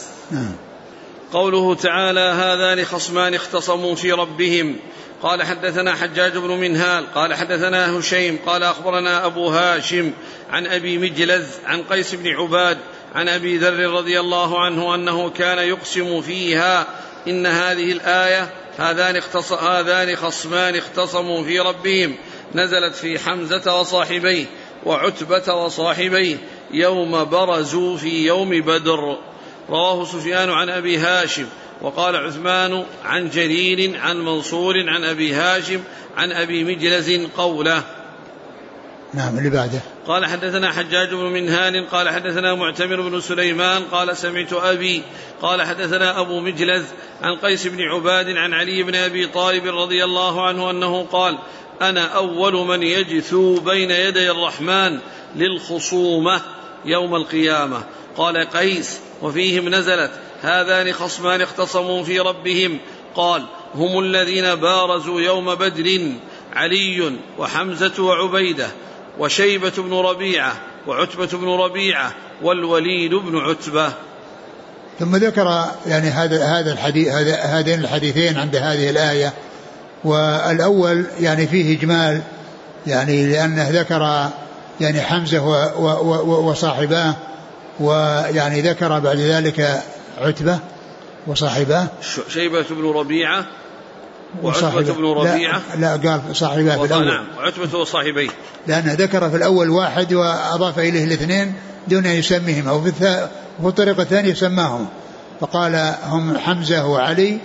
Speaker 1: قوله تعالى هذان خصمان اختصموا في ربهم. قال حدثنا حجاج بن منهال قال حدثنا هشيم قال أخبرنا أبو هاشم عن أبي مجلز عن قيس بن عباد عن أبي ذر رضي الله عنه أنه كان يقسم فيها إن هذه الآية هذان خصمان اختصموا في ربهم نزلت في حمزة وصاحبيه وعتبة وصاحبيه يوم برزوا في يوم بدر. رواه سفيان عن أبي هاشم وقال عثمان عن جرير عن منصور عن أبي هاشم عن أبي مجلز قوله.
Speaker 2: نعم. اللي بعده
Speaker 1: قال حدثنا حجاج بن منهال قال حدثنا معتمر بن سليمان قال سمعت أبي قال حدثنا أبو مجلز عن قيس بن عباد عن علي بن أبي طالب رضي الله عنه أنه قال أنا أول من يجثو بين يدي الرحمن للخصومة يوم القيامة. قال قيس وفيهم نزلت هذان خصمان اختصموا في ربهم. قال هم الذين بارزوا يوم بدر علي وحمزة وعبيدة وشيبة بن ربيعة وعتبة بن ربيعة والوليد بن عتبة.
Speaker 2: ثم ذكر يعني هذا الحديث هذين الحديثين عند هذه الآية. والأول يعني فيه إجمال يعني لأنه ذكر يعني حمزة وصاحباه، ويعني ذكر بعد ذلك عتبة وصاحباه
Speaker 1: شيبة بن ربيعة وعتبة بن ربيعة.
Speaker 2: لا قال صاحباه في الأول.
Speaker 1: نعم. وعتبة وصاحبيه
Speaker 2: لأنه ذكر في الأول واحد وأضاف إليه الاثنين دون أن يسميهم، أو في الطريقة الثانية سماهم فقال هم حمزة وعلي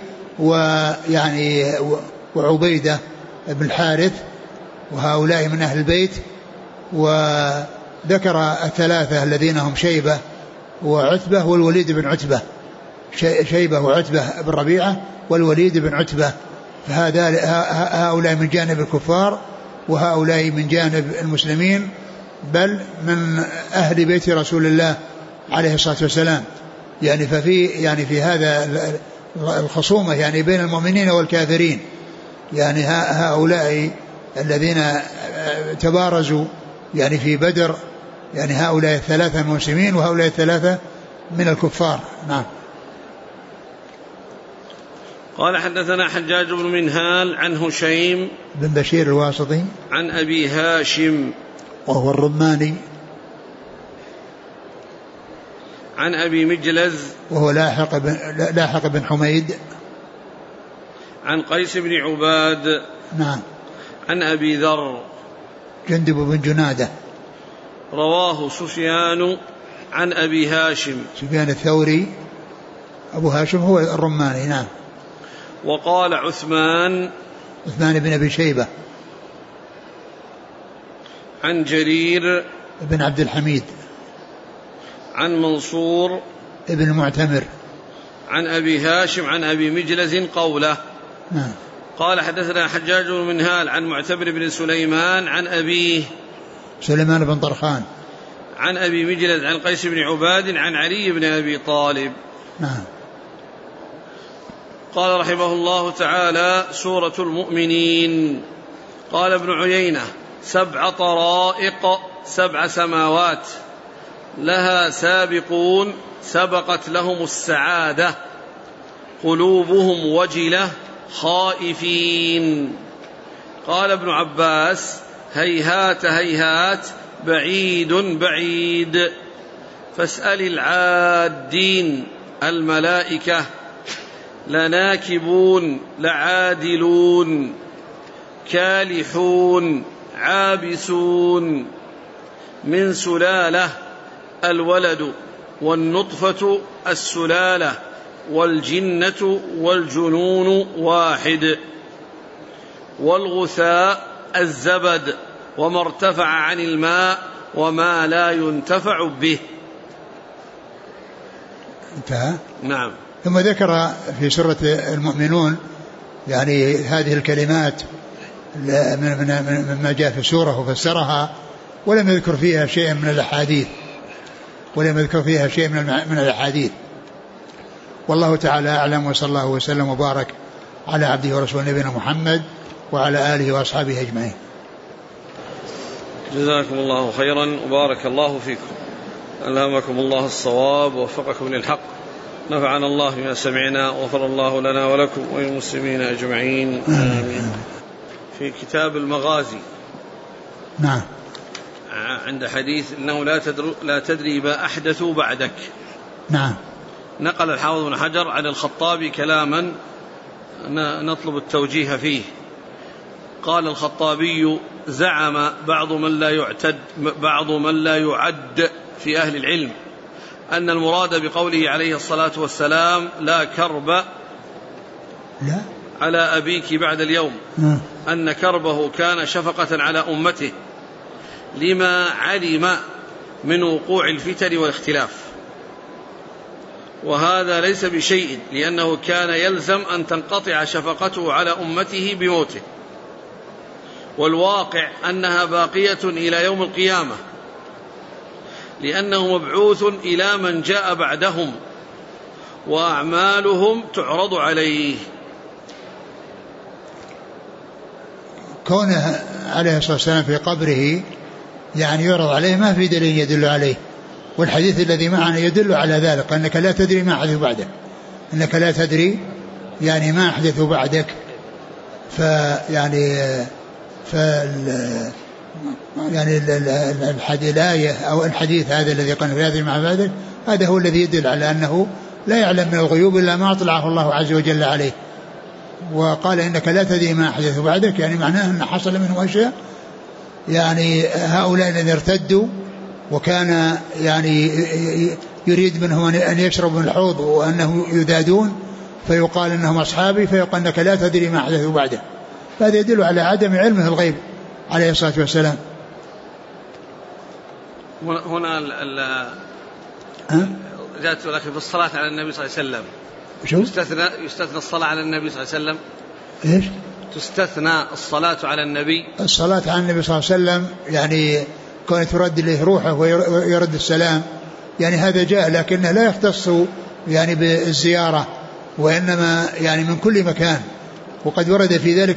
Speaker 2: ويعني وعبيدة بن الحارث وهؤلاء من أهل البيت. وذكر الثلاثة الذين هم شيبة وعتبة والوليد بن عتبة، شيبة وعتبة بن ربيعة والوليد بن عتبة. هؤلاء من جانب الكفار وهؤلاء من جانب المسلمين، بل من أهل بيت رسول الله عليه الصلاة والسلام. يعني ففي يعني في هذا الخصومة يعني بين المؤمنين والكافرين. يعني هؤلاء الذين تبارزوا يعني في بدر يعني هؤلاء الثلاثة المسلمين وهؤلاء الثلاثة من الكفار. نعم.
Speaker 1: قال حدثنا حجاج بن منهال عن هشيم
Speaker 2: بن بشير الواسطي
Speaker 1: عن أبي هاشم
Speaker 2: وهو الرماني
Speaker 1: عن أبي مجلز
Speaker 2: وهو لاحق بن حميد
Speaker 1: عن قيس بن عباد
Speaker 2: نعم
Speaker 1: عن أبي ذر
Speaker 2: جندب بن جنادة.
Speaker 1: رواه سفيان عن أبي هاشم
Speaker 2: سفيان الثوري أبو هاشم هو الرماني. نعم.
Speaker 1: وقال عثمان
Speaker 2: بن أبي شيبة
Speaker 1: عن جرير
Speaker 2: بن عبد الحميد
Speaker 1: عن منصور
Speaker 2: ابن المعتمر
Speaker 1: عن أبي هاشم عن أبي مجلز قوله.
Speaker 2: نعم.
Speaker 1: قال حدثنا حجاج بن منهال عن معتمر بن سليمان عن أبيه
Speaker 2: سليمان بن طرخان
Speaker 1: عن أبي مجلز عن قيس بن عباد عن علي بن أبي طالب.
Speaker 2: نعم.
Speaker 1: قال رحمه الله تعالى: سورة المؤمنين. قال ابن عيينة: 7 طرائق 7 سماوات لها سابقون سبقت لهم السعادة قلوبهم وجلة خائفين. قال ابن عباس: هيهات هيهات بعيد بعيد. فاسأل العادين الملائكة لناكبون لعادلون كالحون عابسون. من سلالة الولد والنطفة السلالة والجنة والجنون واحد. والغثاء الزبد وما ارتفع عن الماء وما لا ينتفع به.
Speaker 2: انتهى.
Speaker 1: نعم.
Speaker 2: ثم ذكر في سورة المؤمنون يعني هذه الكلمات مما جاء في السورة وفسرها، ولم يذكر فيها شيء من الأحاديث. والله تعالى أعلم، وصلى الله وسلم وبارك على عبده ورسوله نبينا محمد وعلى آله وأصحابه أجمعين.
Speaker 1: جزاكم الله خيرا وبارك الله فيكم، ألهمكم الله الصواب ووفقكم للحق، نفعنا الله بما سمعنا وغفر الله لنا ولكم وللمسلمين أجمعين آمين. في كتاب المغازي
Speaker 2: نعم
Speaker 1: عند حديث إنه لا تدري ما أحدثوا بعدك.
Speaker 2: نعم.
Speaker 1: نقل الحافظ بن حجر عن الخطابي كلاما نطلب التوجيه فيه. قال الخطابي: زعم بعض من لا يعد في أهل العلم أن المراد بقوله عليه الصلاة والسلام لا كرب على أبيك بعد اليوم أن كربه كان شفقة على أمته لما علم من وقوع الفتن والاختلاف، وهذا ليس بشيء، لأنه كان يلزم أن تنقطع شفقته على أمته بموته، والواقع أنها باقية إلى يوم القيامة، لأنه مبعوث إلى من جاء بعدهم وأعمالهم تعرض عليه.
Speaker 2: كونه عليه الصلاة والسلام في قبره يعني يعرض عليه ما في دليل يدل عليه، والحديث الذي معنا يدل على ذلك، أنك لا تدري ما أحدث بعدك، أنك لا تدري يعني ما أحدث بعدك. يعني الآية أو الحديث هذا الذي قال في هذه المعبادة هذا هو الذي يدل على أنه لا يعلم من الغيوب إلا ما أطلعه الله عز وجل عليه. وقال إنك لا تدري ما أحدث بعدك، يعني معناه أن حصل منهم أشياء، يعني هؤلاء الذين ارتدوا وكان يعني يريد منهم أن يشربوا من الحوض وأنه يذادون، فيقال أنهم أصحابي، فيقال أنك لا تدري ما أحدث بعده. هذا يدل على عدم علمه الغيب عليه الصلاة والسلام.
Speaker 1: هنا جاءت لك في الصلاة على النبي صلى الله عليه وسلم يستثنى الصلاة على النبي صلى الله عليه وسلم.
Speaker 2: إيش؟
Speaker 1: تستثنى الصلاة على النبي.
Speaker 2: الصلاة على النبي صلى الله عليه وسلم يعني كانت ترد إليه روحه ويرد السلام، يعني هذا جاء، لكنه لا يختص يعني بالزيارة، وإنما يعني من كل مكان. وقد ورد في ذلك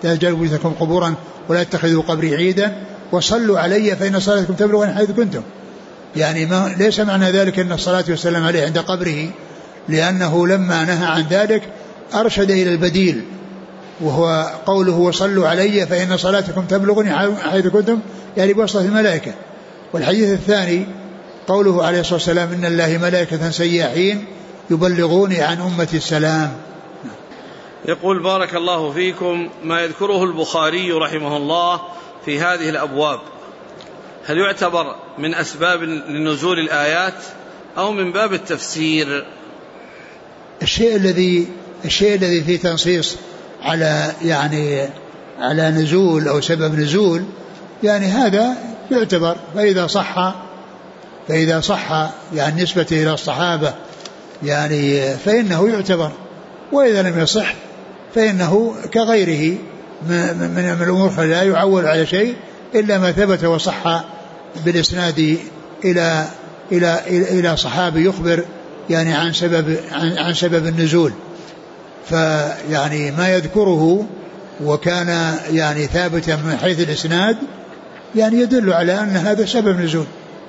Speaker 2: لا تجعلوا بيوتكم قبورا ولا تتخذوا قبري عيدا وصلوا علي فإن صلاتكم تبلغني حيث كنتم. يعني ليس معنى ذلك أن الصلاة والسلام عليه عند قبره، لأنه لما نهى عن ذلك أرشد إلى البديل، وهو قوله وصلوا علي فإن صلاتكم تبلغني حيث كنتم، يعني بواسطة الملائكة. والحديث الثاني قوله عليه الصلاة والسلام إن الله ملائكة سياحين يبلغوني عن أمتي السلام.
Speaker 1: يقول بارك الله فيكم، ما يذكره البخاري رحمه الله في هذه الأبواب هل يعتبر من أسباب لنزول الآيات أو من باب التفسير؟
Speaker 2: الشيء الذي فيه تنصيص على يعني على نزول أو سبب نزول يعني هذا يعتبر، فإذا صح يعني نسبة إلى الصحابة يعني فإنه يعتبر، وإذا لم يصح فإنه كغيره من الأمور لا يعول على شيء إلا ما ثبت وصح بالإسناد إلى صحابي يخبر يعني عن سبب النزول. فيعني ما يذكره وكان يعني ثابتا من حيث الإسناد يعني يدل على أن هذا سبب نزول.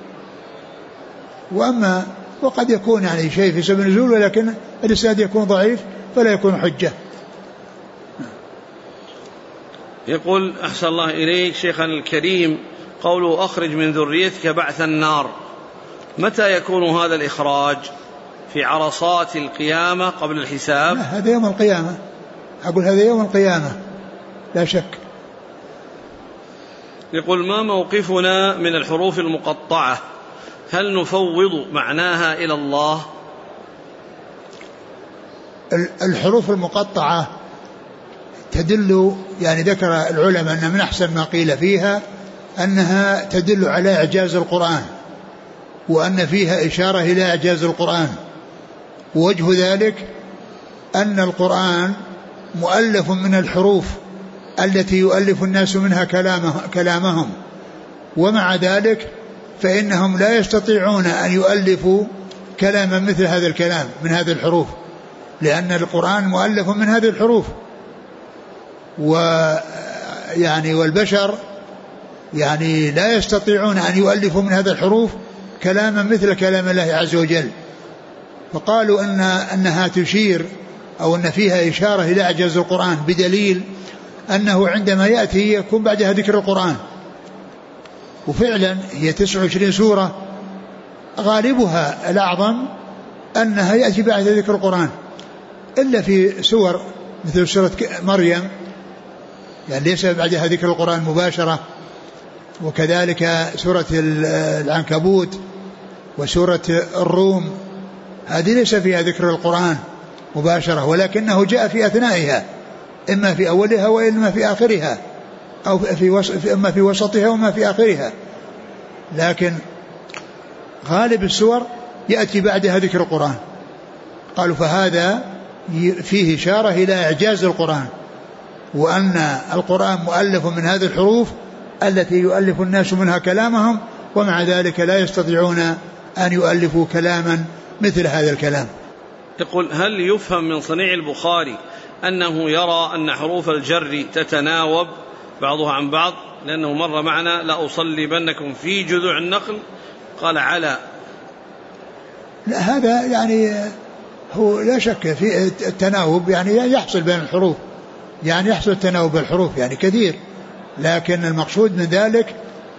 Speaker 2: وقد يكون يعني شيء في سبب نزول ولكن الإسناد يكون ضعيف فلا يكون حجة.
Speaker 1: يقول أحسن الله إليك شيخنا الكريم، قوله أخرج من ذريتك بعث النار، متى يكون هذا الإخراج؟ في عرصات القيامة قبل الحساب؟
Speaker 2: لا، هذا يوم القيامة، أقول هذا يوم القيامة لا شك.
Speaker 1: يقول ما موقفنا من الحروف المقطعة؟ هل نفوض معناها إلى الله؟
Speaker 2: الحروف المقطعة تدل يعني ذكر العلماء أن من أحسن ما قيل فيها أنها تدل على إعجاز القرآن، وأن فيها إشارة إلى إعجاز القرآن. ووجه ذلك أن القرآن مؤلف من الحروف التي يؤلف الناس منها كلامهم، ومع ذلك فإنهم لا يستطيعون أن يؤلفوا كلاما مثل هذا الكلام من هذه الحروف، لأن القرآن مؤلف من هذه الحروف. ويعني والبشر يعني لا يستطيعون أن يؤلفوا من هذه الحروف كلاما مثل كلام الله عز وجل. فقالوا أنها تشير أو أن فيها إشارة إلى إعجاز القرآن، بدليل أنه عندما يأتي يكون بعدها ذكر القرآن. وفعلا هي 29 سورة غالبها الأعظم أنها يأتي بعد ذكر القرآن، إلا في سور مثل سورة مريم يعني ليس بعدها ذكر القرآن مباشرة، وكذلك سورة العنكبوت وسورة الروم هذه ليس فيها ذكر القرآن مباشرة، ولكنه جاء في أثنائها، إما في أولها وإما في آخرها، أو إما في وسطها وما في آخرها. لكن غالب السور يأتي بعدها ذكر القرآن. قالوا فهذا فيه إشارة إلى إعجاز القرآن، وأن القرآن مؤلف من هذه الحروف التي يؤلف الناس منها كلامهم، ومع ذلك لا يستطيعون أن يؤلفوا كلاما مثل هذا الكلام.
Speaker 1: يقول هل يفهم من صنيع البخاري أنه يرى أن حروف الجر تتناوب بعضها عن بعض؟ لأنه مر معنا لا أصلبنكم في جذوع النخل، قال على.
Speaker 2: لا، هذا يعني هو لا شك في التناوب، يعني يحصل بين الحروف، يعني يحصل التناوب بالحروف يعني كثير، لكن المقصود من ذلك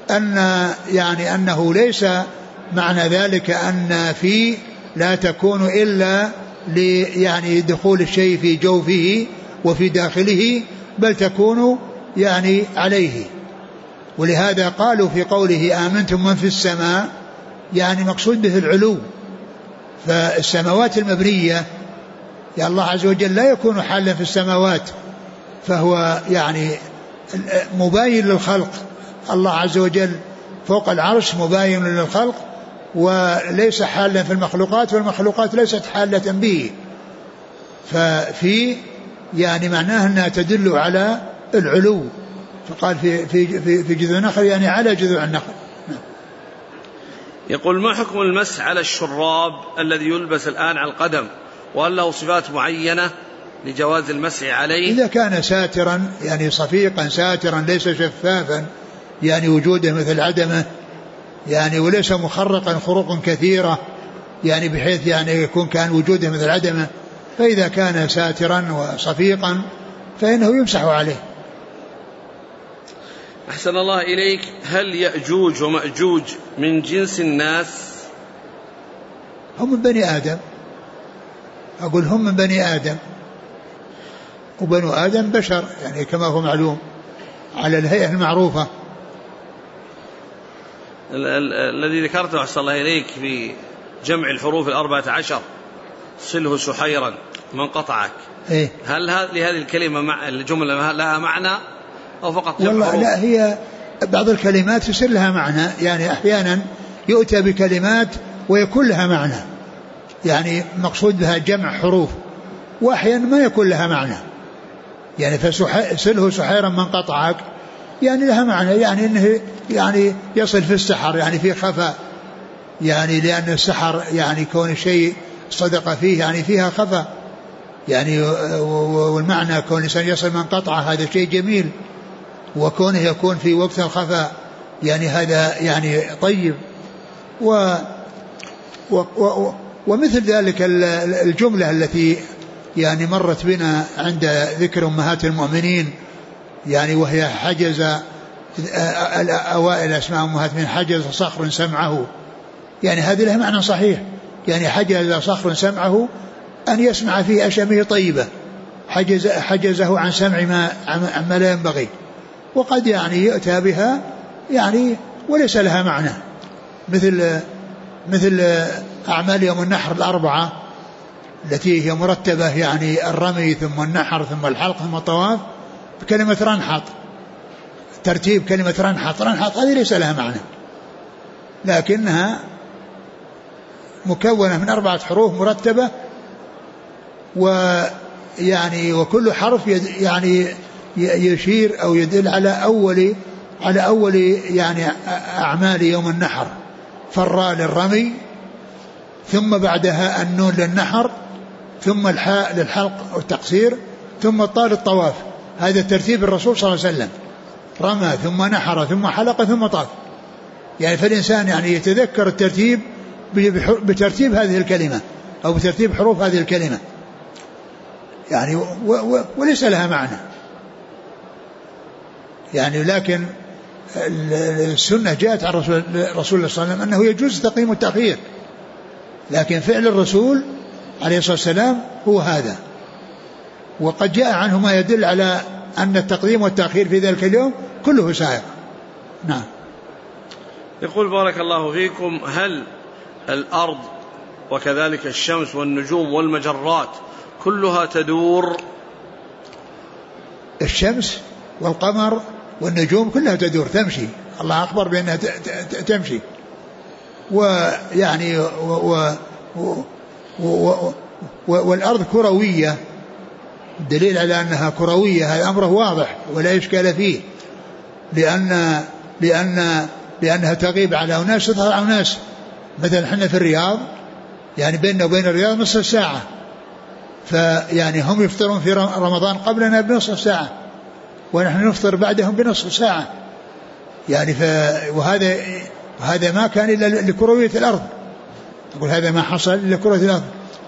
Speaker 2: أنه ليس معنى ذلك أن في لا تكون إلا يعني دخول الشيء في جوفه وفي داخله، بل تكون يعني عليه. ولهذا قالوا في قوله آمنتم من في السماء يعني مقصود به العلو. فالسماوات المبنية يا الله عز وجل لا يكون حالا في السماوات، فهو يعني مباين للخلق. الله عز وجل فوق العرش مباين للخلق، وليس حالا في المخلوقات، والمخلوقات ليست حالة به. ففي يعني معناه أنها تدل على العلو، فقال في جذوع النخل يعني على جذوع النخل.
Speaker 1: يقول ما حكم المسح على الشراب الذي يلبس الآن على القدم، وهل له صفات معينة لجواز المسح عليه؟
Speaker 2: إذا كان ساترا يعني صفيقا ساترا ليس شفافا يعني وجوده مثل عدمه يعني وليس مخرقا خروق كثيرة يعني بحيث يعني يكون كان وجوده مثل عدمه، فإذا كان ساترا وصفيقا فإنه يمسح عليه.
Speaker 1: أحسن الله إليك. هل يأجوج ومأجوج من جنس الناس؟
Speaker 2: هم من بني آدم، أقول هم من بني آدم، وبنو آدم بشر يعني كما هو معلوم على الهيئة المعروفة.
Speaker 1: الذي ذكرته أحسن الله إليك في جمع الحروف 14 صله سحيرا من قطعك،
Speaker 2: إيه؟
Speaker 1: هل لهذه الكلمة مع الجملة لها معنى أو فقط جمع
Speaker 2: والله
Speaker 1: حروف؟
Speaker 2: لا، هي بعض الكلمات يصير لها معنى، يعني أحيانا يؤتى بكلمات ويكون لها معنى يعني مقصود بها جمع حروف، وأحيانا ما يكون لها معنى يعني فسله سحيرا من قطعك يعني لها معنى يعني إنه يعني يصل في السحر يعني في خفاء يعني لأن السحر يعني كون شيء صدق فيه يعني فيها خفاء يعني، والمعنى كون الإنسان يصل من قطعه هذا شيء جميل، وكونه يكون في وقت الخفاء يعني هذا يعني طيب. ومثل ذلك الجملة التي يعني مرت بنا عند ذكر أمهات المؤمنين يعني وهي حجز أوائل أسماء أمهات من حجز صخر سمعه، يعني هذه لها معنى صحيح يعني حجز صخر سمعه أن يسمع فيه أشياء طيبة، حجزه عن سمع ما لا ينبغي، وقد يعني يؤتى بها يعني وليس لها معنى مثل أعمال يوم النحر الأربعة التي هي مرتبة يعني الرمي ثم النحر ثم الحلق ثم الطواف بكلمة رنحط، ترتيب كلمة رنحط هذه ليس لها معنى، لكنها مكونة من 4 حروف مرتبة، ويعني وكل حرف يعني يشير أو يدل على أول يعني أعمال يوم النحر، فالراء للرمي ثم بعدها النون للنحر ثم الحاء للحلق والتقصير ثم الطاء للطواف، هذا ترتيب الرسول صلى الله عليه وسلم، رمى ثم نحر ثم حلق ثم طاف، يعني فالإنسان يعني يتذكر الترتيب بترتيب هذه الكلمة أو بترتيب حروف هذه الكلمة يعني وليس لها معنى يعني، لكن السنة جاءت عن الرسول صلى الله عليه وسلم أنه يجوز تقديم والتأخير، لكن فعل الرسول عليه الصلاة والسلام هو هذا، وقد جاء عنه ما يدل على أن التقديم والتأخير في ذلك اليوم كله سائغ. نعم.
Speaker 1: يقول بارك الله فيكم: هل الأرض وكذلك الشمس والنجوم والمجرات كلها تدور؟
Speaker 2: الشمس والقمر والنجوم كلها تدور تمشي، الله أخبر بأنها تمشي، ويعني والأرض كروية، الدليل على أنها كروية هذا أمره واضح ولا إشكال فيه، لأنها تغيب على أناس تظهر على أناس، مثلا احنا في الرياض يعني بيننا وبين الرياض نصف ساعة، فيعني هم يفطرون في رمضان قبلنا بنصف ساعة ونحن نفطر بعدهم بنصف ساعة يعني وهذا ما كان إلا لكروية الأرض، أقول هذا ما حصل إلا لكروية الأرض،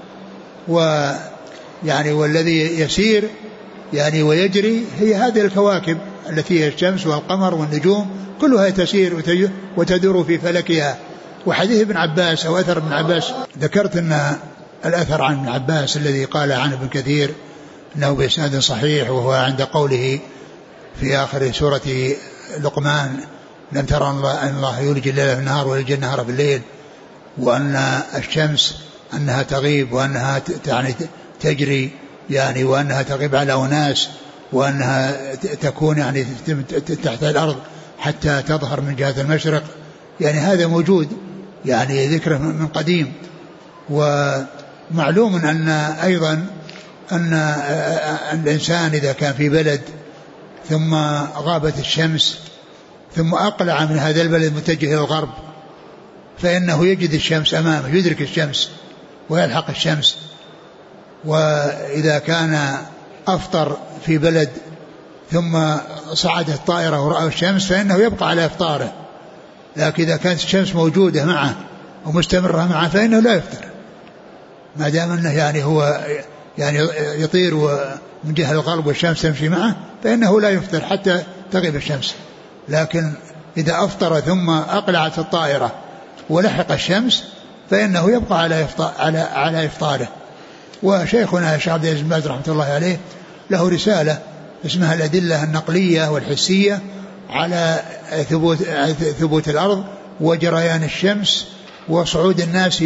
Speaker 2: ويعني والذي يسير يعني ويجري هي هذه الكواكب التي هي الشمس والقمر والنجوم كلها تسير وتدور في فلكها. وحديث ابن عباس أو أثر ابن عباس، ذكرت أن الأثر عن ابن عباس الذي قال عنه ابن كثير أنه بإسناد صحيح، وهو عند قوله في آخر سورة لقمان: لم ترى أن الله يولج الليل في النهار ويولج النهار في الليل، وأن الشمس أنها تغيب وأنها يعني تجري يعني وأنها تغيب على أناس وأنها تكون يعني تحت الأرض حتى تظهر من جهة المشرق، يعني هذا موجود يعني ذكره من قديم. ومعلوم أن أيضا أن الإنسان إذا كان في بلد ثم غابت الشمس ثم أقلع من هذا البلد متجه إلى الغرب فإنه يجد الشمس أمامه، يدرك الشمس ويلحق الشمس، وإذا كان أفطر في بلد ثم صعدت الطائرة ورأى الشمس فإنه يبقى على إفطاره، لكن إذا كانت الشمس موجودة معه ومستمرة معه فإنه لا يفطر، ما دام أنه يعني هو يعني يطير من جهة الغرب والشمس تمشي معه فإنه لا يفطر حتى تغيب الشمس. لكن إذا أفطر ثم أقلعت الطائرة ولحق الشمس فإنه يبقى على إفطاره. وشيخنا الشيخ عبد العزيز بن باز رحمة الله عليه له رسالة اسمها الأدلة النقلية والحسية على ثبوت الأرض وجريان الشمس وصعود الناس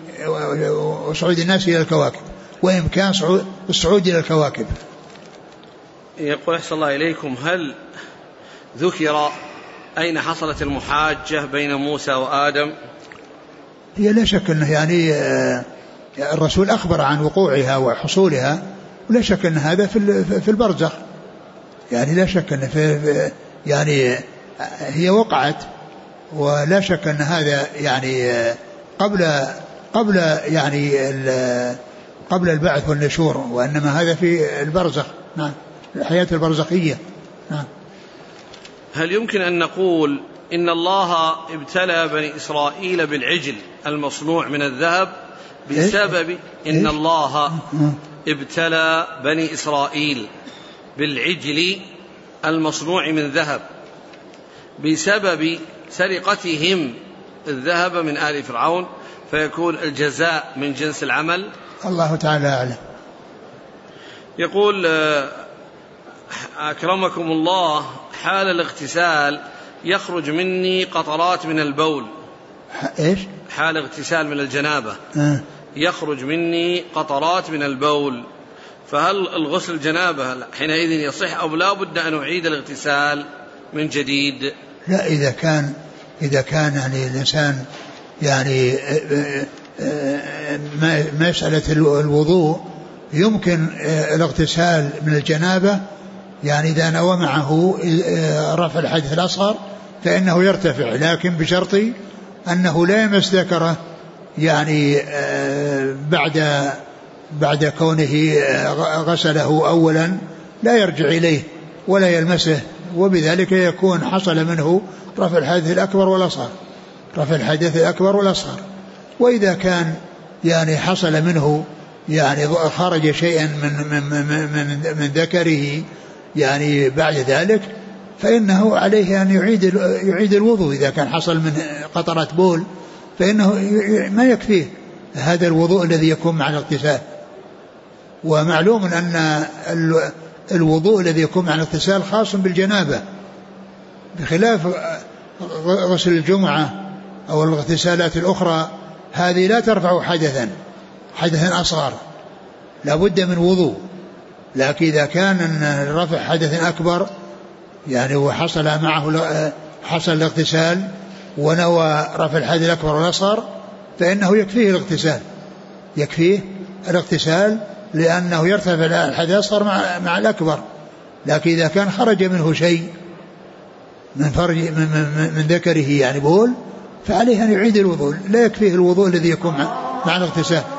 Speaker 2: إلى الكواكب وإمكان الصعود إلى الكواكب.
Speaker 1: يقول أحسن الله إليكم، هل ذكر أين حصلت المحاجة بين موسى وآدم؟
Speaker 2: هي لا شك أنه يعني الرسول أخبر عن وقوعها وحصولها، ولا شك أن هذا في البرزخ، يعني لا شك أن يعني هي وقعت، ولا شك أن هذا يعني قبل البعث والنشور، وإنما هذا في البرزخ. نعم، الحياة البرزخية. نعم.
Speaker 1: هل يمكن أن نقول إن الله ابتلى بني إسرائيل بالعجل المصنوع من الذهب بسبب إن الله ابتلى بني إسرائيل بالعجل المصنوع من ذهب بسبب سرقتهم الذهب من آل فرعون، فيكون الجزاء من جنس العمل؟
Speaker 2: الله تعالى أعلم.
Speaker 1: يقول أكرمكم الله، حال الاغتسال يخرج مني قطرات من البول.
Speaker 2: إيش؟
Speaker 1: حال اغتسال من الجنابة يخرج مني قطرات من البول، فهل الغسل جنابة حينئذ يصح أو لا بد أن أعيد الاغتسال من جديد؟
Speaker 2: لا، إذا كان يعني الإنسان يعني مسألة الوضوء يمكن الاغتسال من الجنابة، يعني إذا نوى معه رفع الحدث الأصغر فإنه يرتفع، لكن بشرط أنه لا يمس ذكره يعني بعد كونه غسله أولا، لا يرجع إليه ولا يلمسه، وبذلك يكون حصل منه رفع الحدث الأكبر والأصغر، رفع الحدث الأكبر والأصغر. وإذا كان يعني حصل منه يعني خرج شيئا من ذكره يعني بعد ذلك، فإنه عليه أن يعيد الوضوء. إذا كان حصل من قطرة بول فإنه ما يكفيه هذا الوضوء الذي يكون مع الاغتسال. ومعلوم أن الوضوء الذي يكون مع الاغتسال خاص بالجنابة، بخلاف غسل الجمعة أو الاغتسالات الأخرى، هذه لا ترفع حدثا أصغر، لا بد من وضوء. لكن إذا كان رفع حدث أكبر يعني وحصل معه حصل الاغتسال ونوى رفع الحدث الأكبر والأصغر فإنه يكفيه الاغتسال لأنه يرتفع الحدث الأصغر مع الأكبر. لكن إذا كان خرج منه شيء من ذكره يعني بول، فعليه أن يعيد الوضوء، لا يكفيه الوضوء الذي يكون مع الاغتسال.